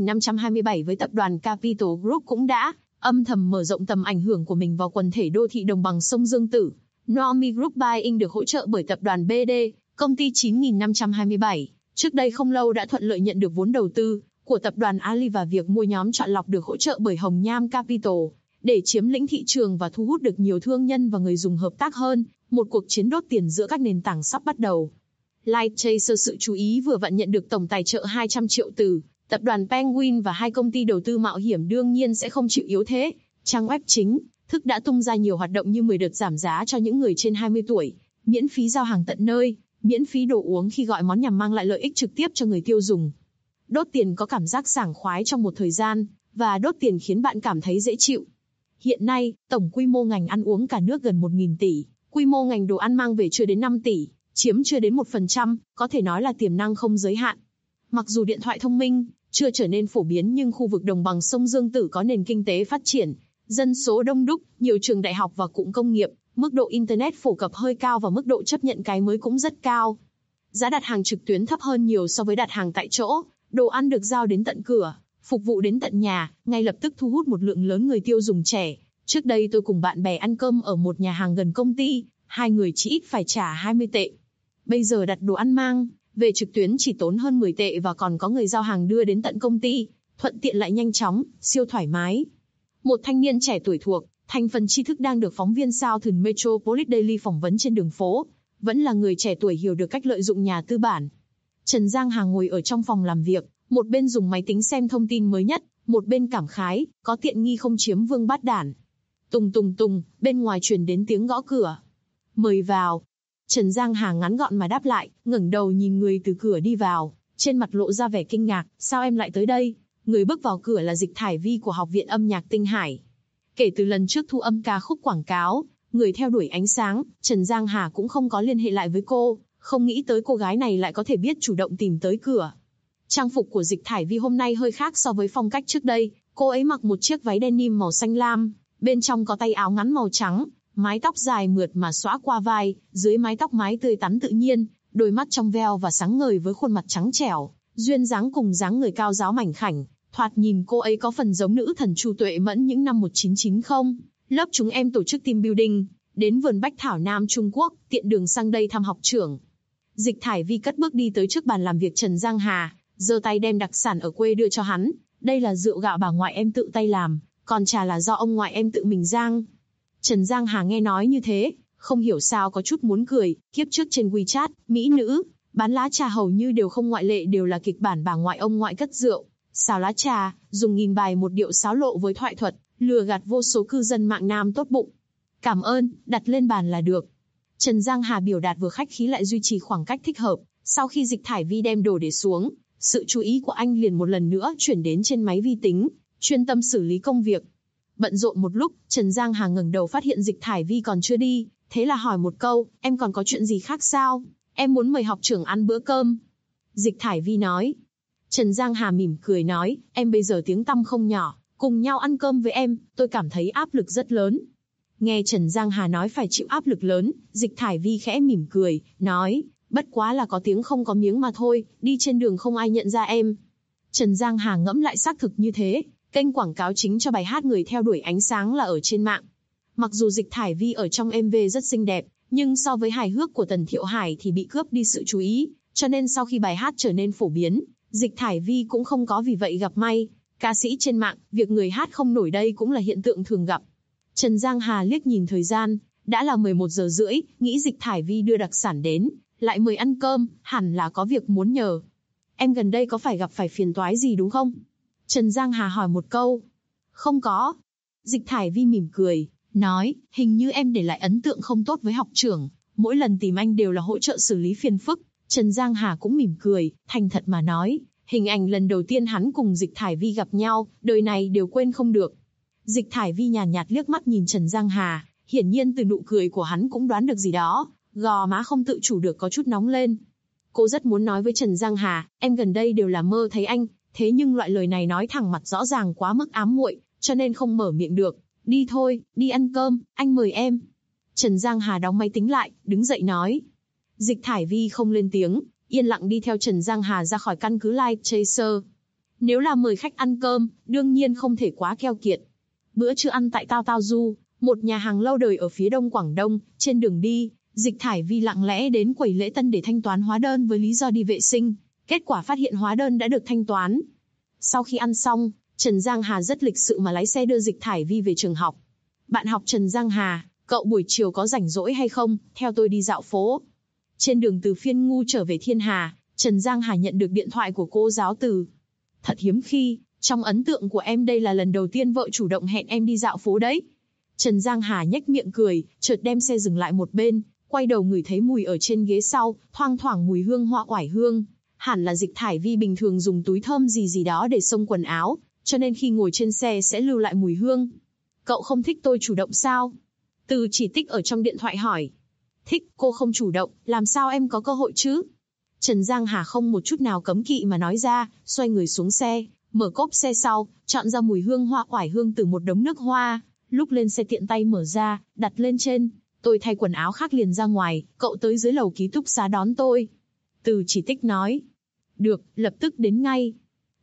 9527 với tập đoàn Capital Group cũng đã âm thầm mở rộng tầm ảnh hưởng của mình vào quần thể đô thị đồng bằng sông Dương Tử. Noami Group Buying được hỗ trợ bởi tập đoàn BD, công ty 9527. Trước đây không lâu đã thuận lợi nhận được vốn đầu tư của tập đoàn Ali và việc mua nhóm chọn lọc được hỗ trợ bởi Hồng Nham Capital để chiếm lĩnh thị trường và thu hút được nhiều thương nhân và người dùng hợp tác hơn. Một cuộc chiến đốt tiền giữa các nền tảng sắp bắt đầu. Light Chaser sự chú ý vừa vặn nhận được tổng tài trợ 200 triệu từ tập đoàn Penguin và 2 công ty đầu tư mạo hiểm đương nhiên sẽ không chịu yếu thế. Trang web chính thức đã tung ra nhiều hoạt động như 10 đợt giảm giá cho những người trên 20 tuổi, miễn phí giao hàng tận nơi, miễn phí đồ uống khi gọi món nhằm mang lại lợi ích trực tiếp cho người tiêu dùng. Đốt tiền có cảm giác sảng khoái trong một thời gian, và đốt tiền khiến bạn cảm thấy dễ chịu. Hiện nay, tổng quy mô ngành ăn uống cả nước gần 1.000 tỷ, quy mô ngành đồ ăn mang về chưa đến 5 tỷ, chiếm chưa đến 1%, có thể nói là tiềm năng không giới hạn. Mặc dù điện thoại thông minh chưa trở nên phổ biến nhưng khu vực đồng bằng sông Dương Tử có nền kinh tế phát triển, dân số đông đúc, nhiều trường đại học và cụm công nghiệp, mức độ Internet phổ cập hơi cao và mức độ chấp nhận cái mới cũng rất cao. Giá đặt hàng trực tuyến thấp hơn nhiều so với đặt hàng tại chỗ, đồ ăn được giao đến tận cửa, Phục vụ đến tận nhà, ngay lập tức thu hút một lượng lớn người tiêu dùng trẻ. Trước đây tôi cùng bạn bè ăn cơm ở một nhà hàng gần công ty, 2 người chỉ ít phải trả 20 tệ. Bây giờ đặt đồ ăn mang về trực tuyến chỉ tốn hơn 10 tệ và còn có người giao hàng đưa đến tận công ty, thuận tiện lại nhanh chóng, siêu thoải mái. Một thanh niên trẻ tuổi thuộc thành phần tri thức đang được phóng viên Southern Metropolis Daily phỏng vấn trên đường phố, vẫn là người trẻ tuổi hiểu được cách lợi dụng nhà tư bản. Trần Giang Hà ngồi ở trong phòng làm việc, một bên dùng máy tính xem thông tin mới nhất, một bên cảm khái, có tiện nghi không chiếm vương bát đản. Tùng tùng tùng, bên ngoài truyền đến tiếng gõ cửa. Mời vào. Trần Giang Hà ngắn gọn mà đáp lại, ngẩng đầu nhìn người từ cửa đi vào, trên mặt lộ ra vẻ kinh ngạc, sao em lại tới đây? Người bước vào cửa là Dịch Thải Vi của Học viện Âm nhạc Tinh Hải. Kể từ lần trước thu âm ca khúc quảng cáo, Người theo đuổi ánh sáng, Trần Giang Hà cũng không có liên hệ lại với cô, không nghĩ tới cô gái này lại có thể biết chủ động tìm tới cửa. Trang phục của Dịch Thải Vi hôm nay hơi khác so với phong cách trước đây, cô ấy mặc một chiếc váy denim màu xanh lam, bên trong có tay áo ngắn màu trắng, mái tóc dài mượt mà xõa qua vai, dưới mái tóc mái tươi tắn tự nhiên, đôi mắt trong veo và sáng ngời với khuôn mặt trắng trẻo, duyên dáng cùng dáng người cao ráo mảnh khảnh, thoạt nhìn cô ấy có phần giống nữ thần Chu Tuệ Mẫn những năm 1990. Lớp chúng em tổ chức team building, đến vườn Bách Thảo Nam Trung Quốc, tiện đường sang đây thăm học trưởng. Dịch Thải Vi cất bước đi tới trước bàn làm việc Trần Giang Hà, giơ tay đem đặc sản ở quê đưa cho hắn. Đây là rượu gạo bà ngoại em tự tay làm, còn trà là do ông ngoại em tự mình rang. Trần Giang Hà nghe nói như thế, không hiểu sao có chút muốn cười. Kiếp trước trên WeChat, mỹ nữ bán lá trà hầu như đều không ngoại lệ đều là kịch bản bà ngoại ông ngoại cất rượu, xào lá trà, dùng nghìn bài một điệu sáo lộ với thoại thuật, lừa gạt vô số cư dân mạng nam tốt bụng. Cảm ơn, đặt lên bàn là được. Trần Giang Hà biểu đạt vừa khách khí lại duy trì khoảng cách thích hợp. Sau khi Dịch Thải Vi đem đồ để xuống, sự chú ý của anh liền một lần nữa chuyển đến trên máy vi tính, chuyên tâm xử lý công việc. Bận rộn một lúc, Trần Giang Hà ngẩng đầu phát hiện Dịch Thải Vi còn chưa đi, thế là hỏi một câu, em còn có chuyện gì khác sao? Em muốn mời học trưởng ăn bữa cơm. Dịch Thải Vi nói. Trần Giang Hà mỉm cười nói, em bây giờ tiếng tăm không nhỏ, cùng nhau ăn cơm với em, tôi cảm thấy áp lực rất lớn. Nghe Trần Giang Hà nói phải chịu áp lực lớn, Dịch Thải Vi khẽ mỉm cười, nói, bất quá là có tiếng không có miếng mà thôi, đi trên đường không ai nhận ra em. Trần Giang Hà ngẫm lại xác thực như thế, kênh quảng cáo chính cho bài hát Người theo đuổi ánh sáng là ở trên mạng. Mặc dù Dịch Thải Vi ở trong MV rất xinh đẹp, nhưng so với hài hước của Tần Thiệu Hải thì bị cướp đi sự chú ý, cho nên sau khi bài hát trở nên phổ biến, Dịch Thải Vi cũng không có vì vậy gặp may. Ca sĩ trên mạng, việc người hát không nổi đây cũng là hiện tượng thường gặp. Trần Giang Hà liếc nhìn thời gian, đã là 11 giờ rưỡi, nghĩ Dịch Thải Vi đưa đặc sản đến, lại mời ăn cơm, hẳn là có việc muốn nhờ. Em gần đây có phải gặp phải phiền toái gì đúng không? Trần Giang Hà hỏi một câu. Không có. Dịch Thải Vi mỉm cười, nói, hình như em để lại ấn tượng không tốt với học trưởng, mỗi lần tìm anh đều là hỗ trợ xử lý phiền phức. Trần Giang Hà cũng mỉm cười, thành thật mà nói, hình ảnh lần đầu tiên hắn cùng Dịch Thải Vi gặp nhau, đời này đều quên không được. Dịch Thải Vi nhàn nhạt liếc mắt nhìn Trần Giang Hà, hiển nhiên từ nụ cười của hắn cũng đoán được gì đó, gò má không tự chủ được có chút nóng lên. Cô rất muốn nói với Trần Giang Hà, em gần đây đều là mơ thấy anh, thế nhưng loại lời này nói thẳng mặt rõ ràng quá mức ám muội, cho nên không mở miệng được. Đi thôi, đi ăn cơm, anh mời em. Trần Giang Hà đóng máy tính lại, đứng dậy nói. Dịch Thải Vi không lên tiếng, yên lặng đi theo Trần Giang Hà ra khỏi căn cứ Light Chaser. Nếu là mời khách ăn cơm, đương nhiên không thể quá keo kiệt. Bữa trưa ăn tại Tao Tao Du, một nhà hàng lâu đời ở phía đông Quảng Đông. Trên đường đi, Dịch Thải Vi lặng lẽ đến quầy lễ tân để thanh toán hóa đơn với lý do đi vệ sinh. Kết quả phát hiện hóa đơn đã được thanh toán. Sau khi ăn xong, Trần Giang Hà rất lịch sự mà lái xe đưa Dịch Thải Vi về trường học. Bạn học Trần Giang Hà, cậu buổi chiều có rảnh rỗi hay không, theo tôi đi dạo phố. Trên đường từ Phiên Ngu trở về Thiên Hà, Trần Giang Hà nhận được điện thoại của cô giáo Từ. Thật hiếm khi, trong ấn tượng của em đây là lần đầu tiên vợ chủ động hẹn em đi dạo phố đấy. Trần Giang Hà nhếch miệng cười, chợt đem xe dừng lại một bên, quay đầu ngửi thấy mùi ở trên ghế sau, thoang thoảng mùi hương hoa oải hương. Hẳn là Dịch Thải Vi bình thường dùng túi thơm gì đó để xông quần áo, cho nên khi ngồi trên xe sẽ lưu lại mùi hương. Cậu không thích tôi chủ động sao? Từ chỉ tích ở trong điện thoại hỏi. Thích, cô không chủ động, làm sao em có cơ hội chứ? Trần Giang Hà không một chút nào cấm kỵ mà nói ra, xoay người xuống xe, mở cốp xe sau, chọn ra mùi hương hoa oải hương từ một đống nước hoa, lúc lên xe tiện tay mở ra, đặt lên trên. Tôi thay quần áo khác liền ra ngoài, cậu tới dưới lầu ký túc xá đón tôi. Từ chỉ tích nói. Được, lập tức đến ngay.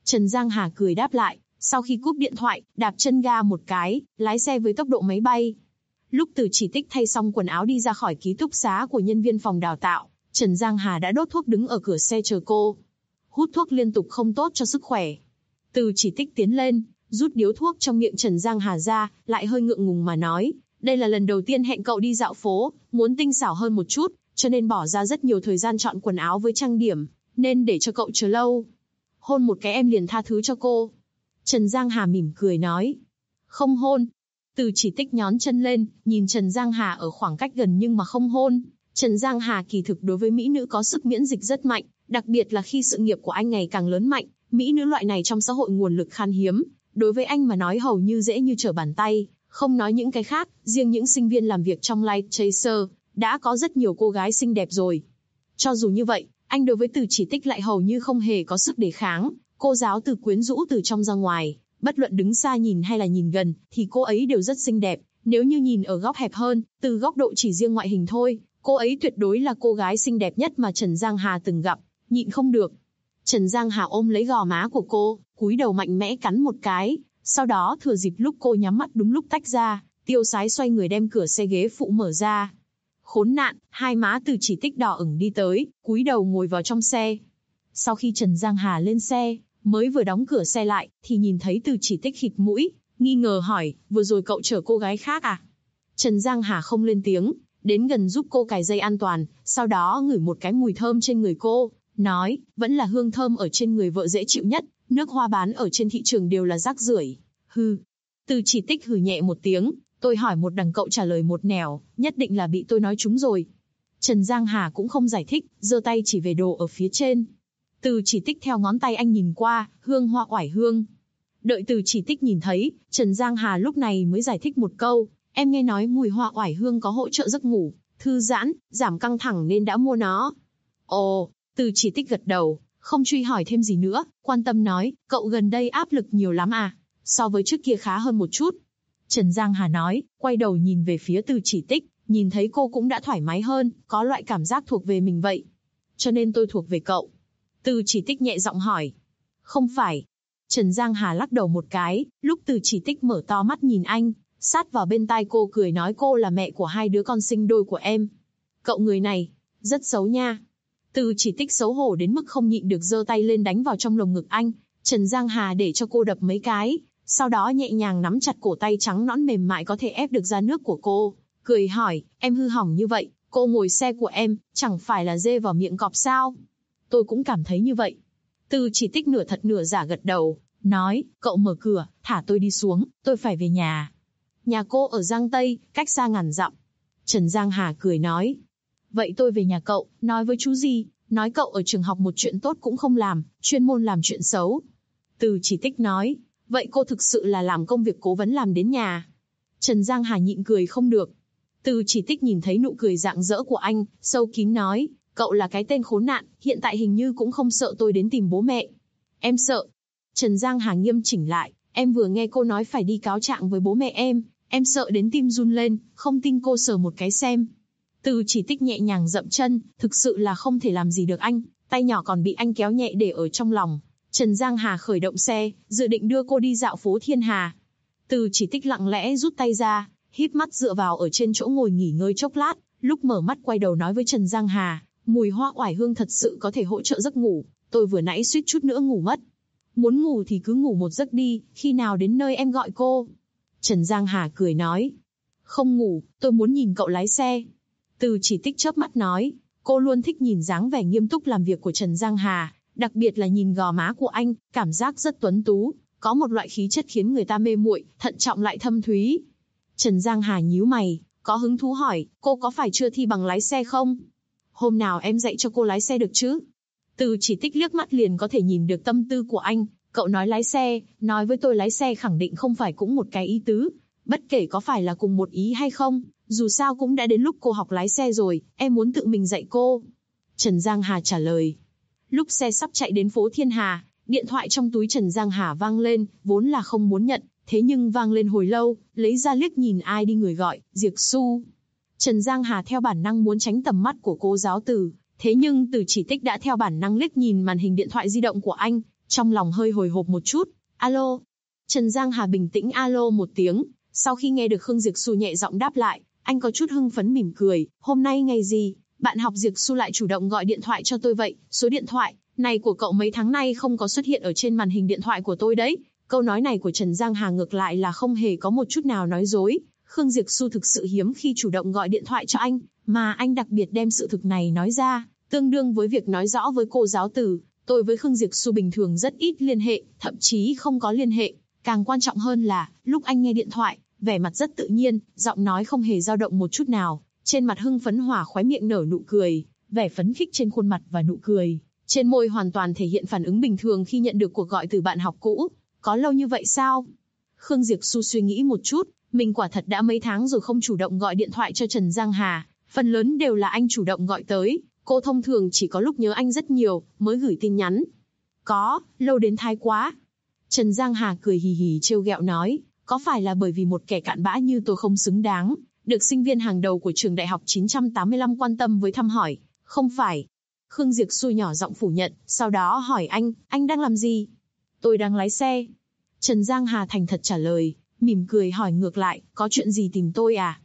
Trần Giang Hà cười đáp lại, sau khi cúp điện thoại, đạp chân ga một cái, lái xe với tốc độ máy bay. Lúc Từ Chỉ Tích thay xong quần áo đi ra khỏi ký túc xá của nhân viên phòng đào tạo, Trần Giang Hà đã đốt thuốc đứng ở cửa xe chờ cô. Hút thuốc liên tục không tốt cho sức khỏe. Từ Chỉ Tích tiến lên, rút điếu thuốc trong miệng Trần Giang Hà ra, lại hơi ngượng ngùng mà nói, đây là lần đầu tiên hẹn cậu đi dạo phố, muốn tinh xảo hơn một chút, cho nên bỏ ra rất nhiều thời gian chọn quần áo với trang điểm, nên để cho cậu chờ lâu. Hôn một cái em liền tha thứ cho cô. Trần Giang Hà mỉm cười nói. Không hôn. Từ Chỉ Tích nhón chân lên, nhìn Trần Giang Hà ở khoảng cách gần nhưng mà không hôn. Trần Giang Hà kỳ thực đối với mỹ nữ có sức miễn dịch rất mạnh, đặc biệt là khi sự nghiệp của anh ngày càng lớn mạnh, mỹ nữ loại này trong xã hội nguồn lực khan hiếm, đối với anh mà nói hầu như dễ như trở bàn tay, không nói những cái khác, riêng những sinh viên làm việc trong Light Chaser, đã có rất nhiều cô gái xinh đẹp rồi. Cho dù như vậy, anh đối với Từ Chỉ Tích lại hầu như không hề có sức đề kháng, cô giáo từ quyến rũ từ trong ra ngoài, bất luận đứng xa nhìn hay là nhìn gần, thì cô ấy đều rất xinh đẹp, nếu như nhìn ở góc hẹp hơn, từ góc độ chỉ riêng ngoại hình thôi, cô ấy tuyệt đối là cô gái xinh đẹp nhất mà Trần Giang Hà từng gặp, nhịn không được. Trần Giang Hà ôm lấy gò má của cô, cúi đầu mạnh mẽ cắn một cái, sau đó thừa dịp lúc cô nhắm mắt đúng lúc tách ra, tiêu sái xoay người đem cửa xe ghế phụ mở ra. Khốn nạn, hai má Từ Chỉ Tích đỏ ửng đi tới, cúi đầu ngồi vào trong xe. Sau khi Trần Giang Hà lên xe, mới vừa đóng cửa xe lại, thì nhìn thấy Từ Chỉ Tích khịt mũi, nghi ngờ hỏi, vừa rồi cậu chở cô gái khác à? Trần Giang Hà không lên tiếng, đến gần giúp cô cài dây an toàn, sau đó ngửi một cái mùi thơm trên người cô, nói, vẫn là hương thơm ở trên người vợ dễ chịu nhất, nước hoa bán ở trên thị trường đều là rác rưởi. Hừ. Từ Chỉ Tích hừ nhẹ một tiếng, tôi hỏi một đằng cậu trả lời một nẻo, nhất định là bị tôi nói trúng rồi. Trần Giang Hà cũng không giải thích, giơ tay chỉ về đồ ở phía trên. Từ Chỉ Tích theo ngón tay anh nhìn qua, hương hoa oải hương. Đợi Từ Chỉ Tích nhìn thấy, Trần Giang Hà lúc này mới giải thích một câu, em nghe nói mùi hoa oải hương có hỗ trợ giấc ngủ, thư giãn, giảm căng thẳng nên đã mua nó. Ồ, Từ Chỉ Tích gật đầu, không truy hỏi thêm gì nữa, quan tâm nói, cậu gần đây áp lực nhiều lắm à, so với trước kia khá hơn một chút. Trần Giang Hà nói, quay đầu nhìn về phía Từ Chỉ Tích, nhìn thấy cô cũng đã thoải mái hơn, có loại cảm giác thuộc về mình vậy. Cho nên tôi thuộc về cậu. Từ Chỉ Tích nhẹ giọng hỏi. Không phải. Trần Giang Hà lắc đầu một cái, lúc Từ Chỉ Tích mở to mắt nhìn anh, sát vào bên tai cô cười nói cô là mẹ của hai đứa con sinh đôi của em. Cậu người này, rất xấu nha. Từ Chỉ Tích xấu hổ đến mức không nhịn được giơ tay lên đánh vào trong lồng ngực anh. Trần Giang Hà để cho cô đập mấy cái, sau đó nhẹ nhàng nắm chặt cổ tay trắng nõn mềm mại có thể ép được ra nước của cô, cười hỏi, em hư hỏng như vậy, cô ngồi xe của em, chẳng phải là dê vào miệng cọp sao? Tôi cũng cảm thấy như vậy. Từ Chỉ Tích nửa thật nửa giả gật đầu, nói, cậu mở cửa, thả tôi đi xuống, tôi phải về nhà. Nhà cô ở Giang Tây, cách xa ngàn dặm. Trần Giang Hà cười nói, vậy tôi về nhà cậu, nói với chú gì, nói cậu ở trường học một chuyện tốt cũng không làm, chuyên môn làm chuyện xấu. Từ Chỉ Tích nói, vậy cô thực sự là làm công việc cố vấn làm đến nhà. Trần Giang Hà nhịn cười không được. Từ Chỉ Tích nhìn thấy nụ cười rạng rỡ của anh, sâu kín nói, cậu là cái tên khốn nạn, hiện tại hình như cũng không sợ tôi đến tìm bố mẹ. Em sợ. Trần Giang Hà nghiêm chỉnh lại, em vừa nghe cô nói phải đi cáo trạng với bố mẹ em sợ đến tim run lên, không tin cô sờ một cái xem. Từ Chỉ Tích nhẹ nhàng dậm chân, thực sự là không thể làm gì được anh, tay nhỏ còn bị anh kéo nhẹ để ở trong lòng. Trần Giang Hà khởi động xe, dự định đưa cô đi dạo phố Thiên Hà. Từ Chỉ Tích lặng lẽ rút tay ra, híp mắt dựa vào ở trên chỗ ngồi nghỉ ngơi chốc lát, lúc mở mắt quay đầu nói với Trần Giang Hà, mùi hoa oải hương thật sự có thể hỗ trợ giấc ngủ, tôi vừa nãy suýt chút nữa ngủ mất. Muốn ngủ thì cứ ngủ một giấc đi, khi nào đến nơi em gọi cô. Trần Giang Hà cười nói, không ngủ, tôi muốn nhìn cậu lái xe. Từ Chỉ Tích chớp mắt nói, cô luôn thích nhìn dáng vẻ nghiêm túc làm việc của Trần Giang Hà, đặc biệt là nhìn gò má của anh, cảm giác rất tuấn tú, có một loại khí chất khiến người ta mê muội, thận trọng lại thâm thúy. Trần Giang Hà nhíu mày, có hứng thú hỏi, cô có phải chưa thi bằng lái xe không? Hôm nào em dạy cho cô lái xe được chứ? Từ Chỉ Tích liếc mắt liền có thể nhìn được tâm tư của anh, cậu nói lái xe, nói với tôi lái xe khẳng định không phải cũng một cái ý tứ, bất kể có phải là cùng một ý hay không, dù sao cũng đã đến lúc cô học lái xe rồi, em muốn tự mình dạy cô. Trần Giang Hà trả lời. Lúc xe sắp chạy đến phố Thiên Hà, điện thoại trong túi Trần Giang Hà vang lên, vốn là không muốn nhận, thế nhưng vang lên hồi lâu, lấy ra liếc nhìn ai đi người gọi, Diệc Xu. Trần Giang Hà theo bản năng muốn tránh tầm mắt của cô giáo Từ, thế nhưng Từ Chỉ Tích đã theo bản năng liếc nhìn màn hình điện thoại di động của anh, Trong lòng hơi hồi hộp một chút. Alo. Trần Giang Hà bình tĩnh alo một tiếng. Sau khi nghe được Khương Diệp Xu nhẹ giọng đáp lại, anh có chút hưng phấn mỉm cười. Hôm nay ngày gì? Bạn học Diệp Xu lại chủ động gọi điện thoại cho tôi vậy. Số điện thoại này của cậu mấy tháng nay không có xuất hiện ở trên màn hình điện thoại của tôi đấy. Câu nói này của Trần Giang Hà ngược lại là không hề có một chút nào nói dối. Khương Diệp Xu thực sự hiếm khi chủ động gọi điện thoại cho anh, mà anh đặc biệt đem sự thực này nói ra, tương đương với việc nói rõ với cô giáo từ, tôi với Khương Diệp Xu bình thường rất ít liên hệ, thậm chí không có liên hệ. Càng quan trọng hơn là, lúc anh nghe điện thoại, vẻ mặt rất tự nhiên, giọng nói không hề dao động một chút nào, trên mặt hưng phấn hỏa khóe miệng nở nụ cười, vẻ phấn khích trên khuôn mặt và nụ cười trên môi hoàn toàn thể hiện phản ứng bình thường khi nhận được cuộc gọi từ bạn học cũ. Có lâu như vậy sao? Khương Diệp Xu suy nghĩ một chút, mình quả thật đã mấy tháng rồi không chủ động gọi điện thoại cho Trần Giang Hà, phần lớn đều là anh chủ động gọi tới, cô thông thường chỉ có lúc nhớ anh rất nhiều, mới gửi tin nhắn. Có, lâu đến thái quá. Trần Giang Hà cười hì hì trêu ghẹo nói, có phải là bởi vì một kẻ cặn bã như tôi không xứng đáng, được sinh viên hàng đầu của trường đại học 985 quan tâm với thăm hỏi, không phải. Khương Diệp Xu nhỏ giọng phủ nhận, sau đó hỏi anh đang làm gì? Tôi đang lái xe. Trần Giang Hà thành thật trả lời, mỉm cười hỏi ngược lại, có chuyện gì tìm tôi à?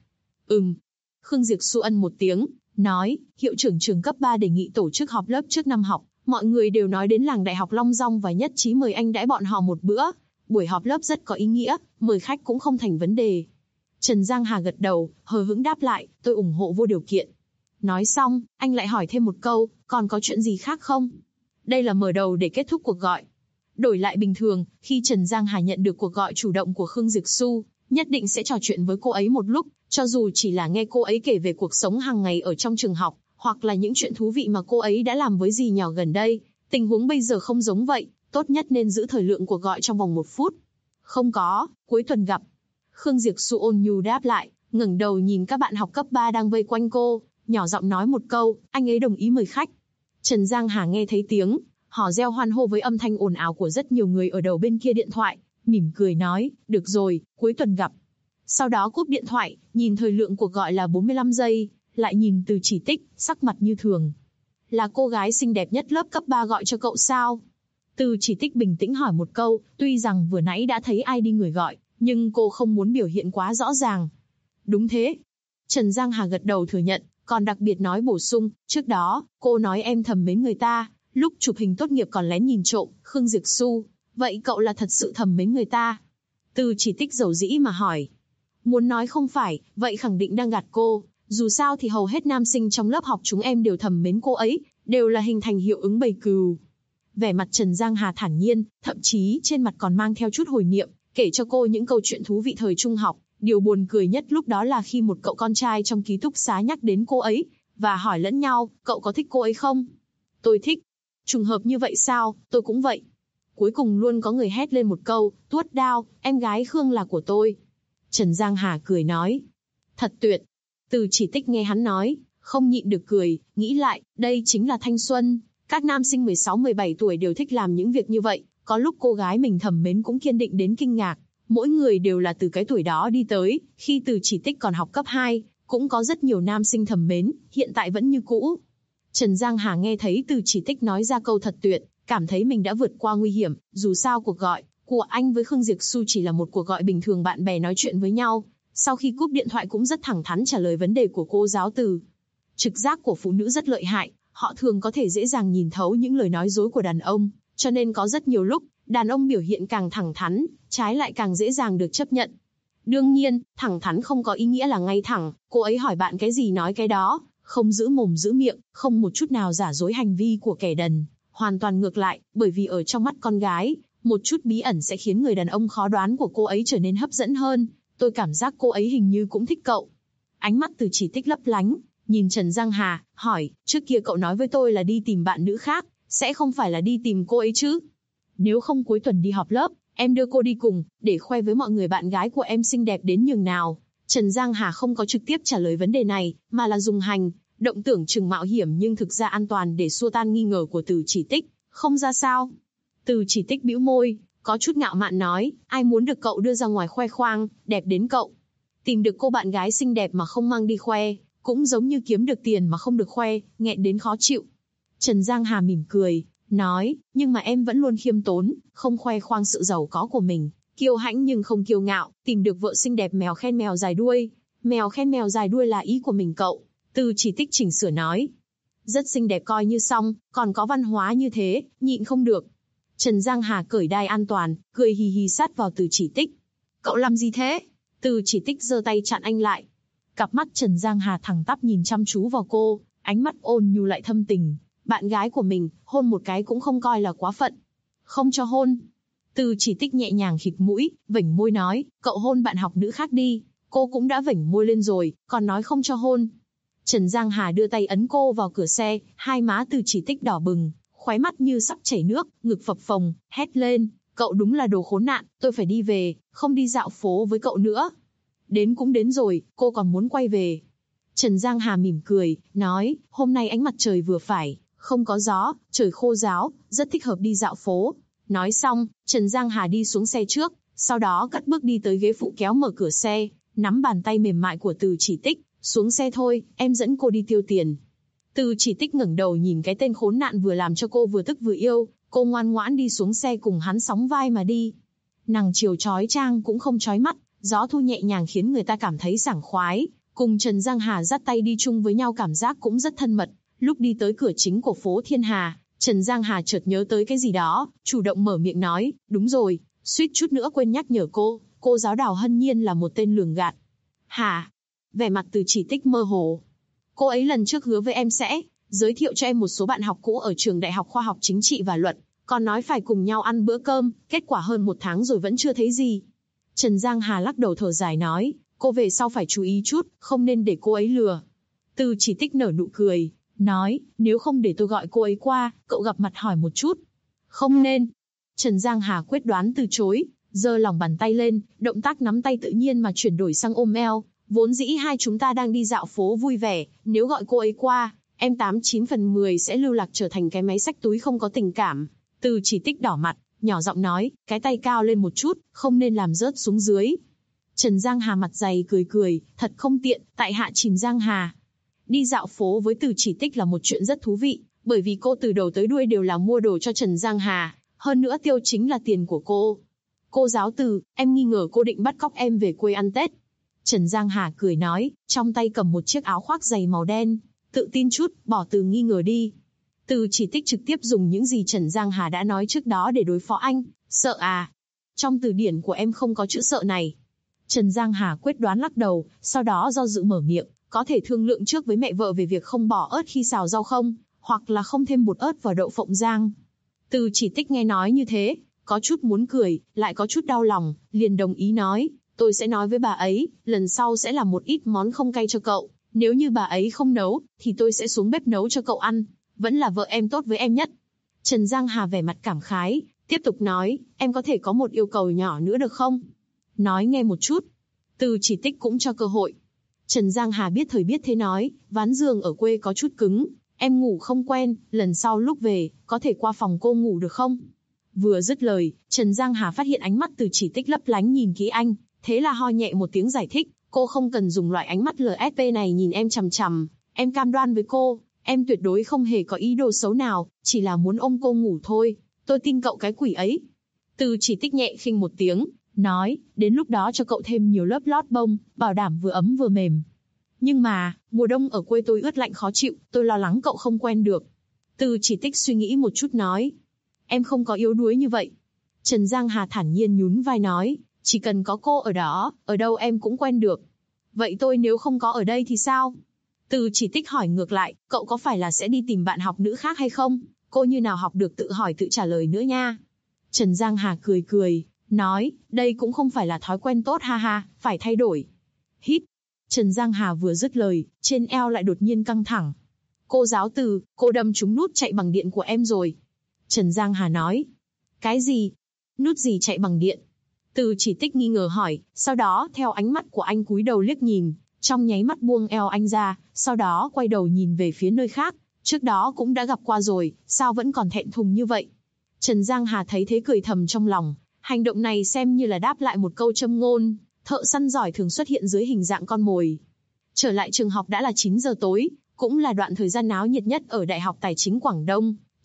Khương Diệp Xu ân một tiếng, nói, hiệu trưởng trường cấp 3 đề nghị tổ chức họp lớp trước năm học, mọi người đều nói đến làng đại học Long Dong và nhất trí mời anh đãi bọn họ một bữa. Buổi họp lớp rất có ý nghĩa, mời khách cũng không thành vấn đề. Trần Giang Hà gật đầu, hờ hững đáp lại, tôi ủng hộ vô điều kiện. Nói xong, anh lại hỏi thêm một câu, còn có chuyện gì khác không? Đây là mở đầu để kết thúc cuộc gọi. Đổi lại bình thường, khi Trần Giang Hà nhận được cuộc gọi chủ động của Khương Diệp Xu, nhất định sẽ trò chuyện với cô ấy một lúc, cho dù chỉ là nghe cô ấy kể về cuộc sống hàng ngày ở trong trường học, hoặc là những chuyện thú vị mà cô ấy đã làm với dì nhỏ gần đây. Tình huống bây giờ không giống vậy, tốt nhất nên giữ thời lượng cuộc gọi trong vòng 1 phút. Không có, cuối tuần gặp. Khương Diệp Xu ôn nhu đáp lại, ngẩng đầu nhìn các bạn học cấp 3 đang vây quanh cô, nhỏ giọng nói một câu, anh ấy đồng ý mời khách. Trần Giang Hà nghe thấy tiếng hò reo hoan hô với âm thanh ồn ào của rất nhiều người ở đầu bên kia điện thoại, mỉm cười nói, được rồi, cuối tuần gặp. Sau đó cúp điện thoại, nhìn thời lượng cuộc gọi là 45 giây, lại nhìn Từ Chỉ Tích, sắc mặt như thường. Là cô gái xinh đẹp nhất lớp cấp 3 gọi cho cậu sao? Từ Chỉ Tích bình tĩnh hỏi một câu, tuy rằng vừa nãy đã thấy ID người gọi, nhưng cô không muốn biểu hiện quá rõ ràng. Đúng thế. Trần Giang Hà gật đầu thừa nhận, còn đặc biệt nói bổ sung, trước đó, cô nói em thầm mến người ta, lúc chụp hình tốt nghiệp còn lén nhìn trộm. Khương Diệp Xu, vậy cậu là thật sự thầm mến người ta? Từ Chỉ Tích dầu dĩ mà hỏi. Muốn nói không phải, vậy khẳng định đang gạt cô, dù sao thì hầu hết nam sinh trong lớp học chúng em đều thầm mến cô ấy, đều là hình thành hiệu ứng bầy cừu. Vẻ mặt Trần Giang Hà thản nhiên, thậm chí trên mặt còn mang theo chút hồi niệm, kể cho cô những câu chuyện thú vị thời trung học. Điều buồn cười nhất lúc đó là khi một cậu con trai trong ký túc xá nhắc đến cô ấy, và hỏi lẫn nhau, cậu có thích cô ấy không? Tôi thích. Trùng hợp như vậy sao, tôi cũng vậy. Cuối cùng luôn có người hét lên một câu, tuốt đao, em gái Khương là của tôi. Trần Giang Hà cười nói. Thật tuyệt. Từ Chỉ Tích nghe hắn nói, không nhịn được cười, nghĩ lại, đây chính là thanh xuân. Các nam sinh 16-17 tuổi đều thích làm những việc như vậy, có lúc cô gái mình thầm mến cũng kiên định đến kinh ngạc. Mỗi người đều là từ cái tuổi đó đi tới, khi Từ Chỉ Tích còn học cấp 2, cũng có rất nhiều nam sinh thầm mến, hiện tại vẫn như cũ. Trần Giang Hà nghe thấy Từ Chỉ Tích nói ra câu thật tuyệt, cảm thấy mình đã vượt qua nguy hiểm, dù sao cuộc gọi của anh với Khương Diệp Xu chỉ là một cuộc gọi bình thường bạn bè nói chuyện với nhau. Sau khi cúp điện thoại cũng rất thẳng thắn trả lời vấn đề của cô giáo Từ. Trực giác của phụ nữ rất lợi hại, họ thường có thể dễ dàng nhìn thấu những lời nói dối của đàn ông, cho nên có rất nhiều lúc, đàn ông biểu hiện càng thẳng thắn, trái lại càng dễ dàng được chấp nhận. Đương nhiên, thẳng thắn không có ý nghĩa là ngay thẳng, cô ấy hỏi bạn cái gì nói cái đó, không giữ mồm giữ miệng, không một chút nào giả dối hành vi của kẻ đần. Hoàn toàn ngược lại, bởi vì ở trong mắt con gái, một chút bí ẩn sẽ khiến người đàn ông khó đoán của cô ấy trở nên hấp dẫn hơn. Tôi cảm giác cô ấy hình như cũng thích cậu. Ánh mắt Từ Chỉ Tích lấp lánh, nhìn Trần Giang Hà, hỏi, trước kia cậu nói với tôi là đi tìm bạn nữ khác, sẽ không phải là đi tìm cô ấy chứ? Nếu không cuối tuần đi họp lớp, em đưa cô đi cùng, để khoe với mọi người bạn gái của em xinh đẹp đến nhường nào. Trần Giang Hà không có trực tiếp trả lời vấn đề này, mà là dùng hành động tưởng chừng mạo hiểm nhưng thực ra an toàn để xua tan nghi ngờ của Từ Chỉ Tích. Không ra sao? Từ Chỉ Tích bĩu môi, có chút ngạo mạn nói, ai muốn được cậu đưa ra ngoài khoe khoang, đẹp đến cậu. Tìm được cô bạn gái xinh đẹp mà không mang đi khoe, cũng giống như kiếm được tiền mà không được khoe, nghẹn đến khó chịu. Trần Giang Hà mỉm cười, nói, nhưng mà em vẫn luôn khiêm tốn, không khoe khoang sự giàu có của mình, kiêu hãnh nhưng không kiêu ngạo, tìm được vợ xinh đẹp mèo khen mèo dài đuôi. Mèo khen mèo dài đuôi là ý của mình cậu. Từ Chỉ Tích chỉnh sửa nói. Rất xinh đẹp coi như xong, còn có văn hóa như thế, nhịn không được. Trần Giang Hà cởi đai an toàn, cười hì hì sát vào Từ Chỉ Tích. Cậu làm gì thế? Từ Chỉ Tích giơ tay chặn anh lại. Cặp mắt Trần Giang Hà thẳng tắp nhìn chăm chú vào cô, ánh mắt ôn nhu lại thâm tình. Bạn gái của mình, hôn một cái cũng không coi là quá phận. Không cho hôn. Từ Chỉ Tích nhẹ nhàng khịt mũi, vểnh môi nói, cậu hôn bạn học nữ khác đi. Cô cũng đã vểnh môi lên rồi, còn nói không cho hôn. Trần Giang Hà đưa tay ấn cô vào cửa xe, hai má Từ Chỉ Tích đỏ bừng, khóe mắt như sắp chảy nước, ngực phập phồng, hét lên, cậu đúng là đồ khốn nạn, tôi phải đi về, không đi dạo phố với cậu nữa. Đến cũng đến rồi, cô còn muốn quay về. Trần Giang Hà mỉm cười, nói, hôm nay ánh mặt trời vừa phải, không có gió, trời khô ráo, rất thích hợp đi dạo phố. Nói xong, Trần Giang Hà đi xuống xe trước, sau đó cất bước đi tới ghế phụ kéo mở cửa xe, nắm bàn tay mềm mại của Từ Chỉ Tích, xuống xe thôi, em dẫn cô đi tiêu tiền. Từ Chỉ Tích ngẩng đầu nhìn cái tên khốn nạn vừa làm cho cô vừa tức vừa yêu, cô ngoan ngoãn đi xuống xe cùng hắn sóng vai mà đi. Nàng chiều chói chang cũng không chói mắt, gió thu nhẹ nhàng khiến người ta cảm thấy sảng khoái, cùng Trần Giang Hà dắt tay đi chung với nhau cảm giác cũng rất thân mật. Lúc đi tới cửa chính của phố Thiên Hà, Trần Giang Hà chợt nhớ tới cái gì đó, chủ động mở miệng nói, đúng rồi, suýt chút nữa quên nhắc nhở cô giáo Đào Hân Nhiên là một tên lường gạt. Hả? Vẻ mặt Từ Chỉ Tích mơ hồ. Cô ấy lần trước hứa với em sẽ giới thiệu cho em một số bạn học cũ ở trường Đại học Khoa học Chính trị và Luật, còn nói phải cùng nhau ăn bữa cơm, kết quả hơn 1 tháng rồi vẫn chưa thấy gì. Trần Giang Hà lắc đầu thở dài nói, cô về sau phải chú ý chút, không nên để cô ấy lừa. Từ Chỉ Tích nở nụ cười, nói, nếu không để tôi gọi cô ấy qua, cậu gặp mặt hỏi một chút. Không nên. Trần Giang Hà quyết đoán từ chối, giơ lòng bàn tay lên, động tác nắm tay tự nhiên mà chuyển đổi sang ôm eo. Vốn dĩ hai chúng ta đang đi dạo phố vui vẻ, nếu gọi cô ấy qua, em 89/10 sẽ lưu lạc trở thành cái máy xách túi không có tình cảm. Từ Chỉ Tích đỏ mặt, nhỏ giọng nói, cái tay cao lên một chút, không nên làm rớt xuống dưới. Trần Giang Hà mặt dày cười, thật không tiện, tại hạ chìm Giang Hà. Đi dạo phố với Từ Chỉ Tích là một chuyện rất thú vị, bởi vì cô từ đầu tới đuôi đều là mua đồ cho Trần Giang Hà, hơn nữa tiêu chính là tiền của cô. Cô giáo Từ, em nghi ngờ cô định bắt cóc em về quê ăn Tết. Trần Giang Hà cười nói, trong tay cầm một chiếc áo khoác dày màu đen, tự tin chút, bỏ từ nghi ngờ đi. Từ Chỉ Tích trực tiếp dùng những gì Trần Giang Hà đã nói trước đó để đối phó anh, sợ à? Trong từ điển của em không có chữ sợ này. Trần Giang Hà quyết đoán lắc đầu, sau đó do dự mở miệng, có thể thương lượng trước với mẹ vợ về việc không bỏ ớt khi xào rau không, hoặc là không thêm bột ớt vào đậu phộng rang. Từ Chỉ Tích nghe nói như thế, có chút muốn cười, lại có chút đau lòng, liền đồng ý nói, tôi sẽ nói với bà ấy, lần sau sẽ làm một ít món không cay cho cậu, nếu như bà ấy không nấu, thì tôi sẽ xuống bếp nấu cho cậu ăn, vẫn là vợ em tốt với em nhất. Trần Giang Hà vẻ mặt cảm khái, tiếp tục nói, em có thể có một yêu cầu nhỏ nữa được không? Nói nghe một chút. Từ Chỉ Tích cũng cho cơ hội. Trần Giang Hà biết thời biết thế nói, ván giường ở quê có chút cứng, em ngủ không quen, lần sau lúc về, có thể qua phòng cô ngủ được không? Vừa dứt lời, Trần Giang Hà phát hiện ánh mắt Từ Chỉ Tích lấp lánh nhìn kỹ anh, thế là ho nhẹ một tiếng giải thích, cô không cần dùng loại ánh mắt LSP này nhìn em chằm chằm, em cam đoan với cô, em tuyệt đối không hề có ý đồ xấu nào, chỉ là muốn ôm cô ngủ thôi, tôi tin cậu cái quỷ ấy. Từ Chỉ Tích nhẹ khinh một tiếng, nói, đến lúc đó cho cậu thêm nhiều lớp lót bông, bảo đảm vừa ấm vừa mềm. Nhưng mà, mùa đông ở quê tôi ướt lạnh khó chịu, tôi lo lắng cậu không quen được. Từ Chỉ Tích suy nghĩ một chút nói, em không có yếu đuối như vậy. Trần Giang Hà thản nhiên nhún vai nói, chỉ cần có cô ở đó, ở đâu em cũng quen được. Vậy tôi nếu không có ở đây thì sao? Từ Chỉ Tích hỏi ngược lại, cậu có phải là sẽ đi tìm bạn học nữ khác hay không? Cô như nào học được tự hỏi tự trả lời nữa nha. Trần Giang Hà cười, nói, đây cũng không phải là thói quen tốt ha ha, phải thay đổi. Hít. Trần Giang Hà vừa dứt lời, trên eo lại đột nhiên căng thẳng. Cô giáo Từ, cô đâm trúng nút chạy bằng điện của em rồi. Trần Giang Hà nói. Cái gì? Nút gì chạy bằng điện? Từ Chỉ Tích nghi ngờ hỏi, sau đó theo ánh mắt của anh cúi đầu liếc nhìn, trong nháy mắt buông eo anh ra, sau đó quay đầu nhìn về phía nơi khác, trước đó cũng đã gặp qua rồi, sao vẫn còn thẹn thùng như vậy? Trần Giang Hà thấy thế cười thầm trong lòng, hành động này xem như là đáp lại một câu châm ngôn, thợ săn giỏi thường xuất hiện dưới hình dạng con mồi. Trở lại trường học đã là 9 giờ tối, cũng là đoạn thời gian náo nhiệt nhất ở Đại học Tài chính Quảng Đông,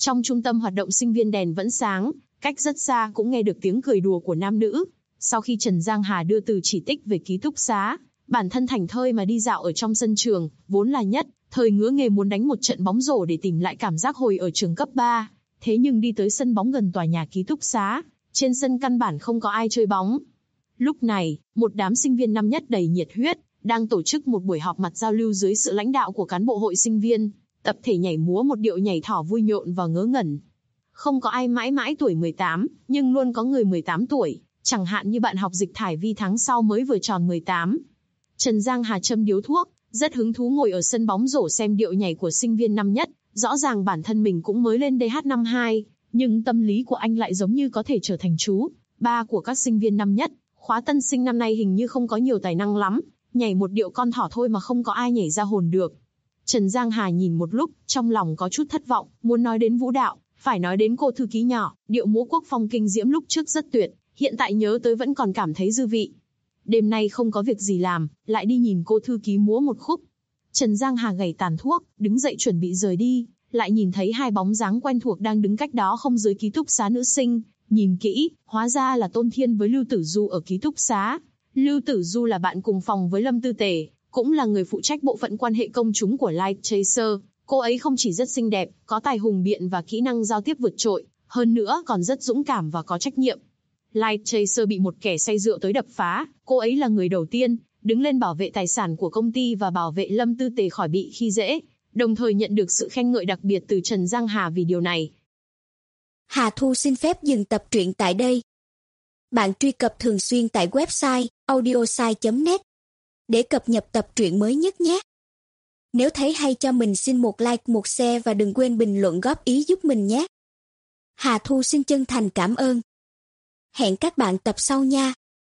Trong trung tâm hoạt động sinh viên đèn vẫn sáng, cách rất xa cũng nghe được tiếng cười đùa của nam nữ. Sau khi Trần Giang Hà đưa từ chỉ tích về ký túc xá, bản thân thảnh thơi mà đi dạo ở trong sân trường, vốn là nhất thời ngứa nghề muốn đánh một trận bóng rổ để tìm lại cảm giác hồi ở trường cấp 3. Thế nhưng đi tới sân bóng gần tòa nhà ký túc xá, trên sân căn bản không có ai chơi bóng. Lúc này, một đám sinh viên năm nhất đầy nhiệt huyết, đang tổ chức một buổi họp mặt giao lưu dưới sự lãnh đạo của cán bộ hội sinh viên, tập thể nhảy múa một điệu nhảy thỏ vui nhộn và ngớ ngẩn. Không có ai mãi mãi tuổi 18, nhưng luôn có người 18 tuổi, chẳng hạn như bạn học Dịch Thải Vi tháng sau mới vừa tròn 18. Trần Giang Hà châm điếu thuốc, rất hứng thú ngồi ở sân bóng rổ xem điệu nhảy của sinh viên năm nhất, rõ ràng bản thân mình cũng mới lên DH năm 2, nhưng tâm lý của anh lại giống như có thể trở thành chú ba của các sinh viên năm nhất. Khóa tân sinh năm nay hình như không có nhiều tài năng lắm, nhảy một điệu con thỏ thôi mà không có ai nhảy ra hồn được. Trần Giang Hà nhìn một lúc, trong lòng có chút thất vọng, muốn nói đến vũ đạo, phải nói đến cô thư ký nhỏ, điệu múa quốc phong kinh diễm lúc trước rất tuyệt, hiện tại nhớ tới vẫn còn cảm thấy dư vị. Đêm nay không có việc gì làm, lại đi nhìn cô thư ký múa một khúc. Trần Giang Hà gảy tàn thuốc, đứng dậy chuẩn bị rời đi, lại nhìn thấy hai bóng dáng quen thuộc đang đứng cách đó không dưới ký túc xá nữ sinh. Nhìn kỹ, hóa ra là Tôn Thiên với Lưu Tử Du ở ký túc xá. Lưu Tử Du là bạn cùng phòng với Lâm Tư Tề, cũng là người phụ trách bộ phận quan hệ công chúng của Light Chaser. Cô ấy không chỉ rất xinh đẹp, có tài hùng biện và kỹ năng giao tiếp vượt trội, hơn nữa còn rất dũng cảm và có trách nhiệm. Light Chaser bị một kẻ say rượu tới đập phá, cô ấy là người đầu tiên đứng lên bảo vệ tài sản của công ty và bảo vệ Lâm Tư Tề khỏi bị khi dễ, đồng thời nhận được sự khen ngợi đặc biệt từ Trần Giang Hà vì điều này. Hà Thu xin phép dừng tập truyện tại đây. Bạn truy cập thường xuyên tại website audiosai.net để cập nhật tập truyện mới nhất nhé. Nếu thấy hay cho mình xin một like, một share và đừng quên bình luận góp ý giúp mình nhé. Hà Thu xin chân thành cảm ơn. Hẹn các bạn tập sau nha.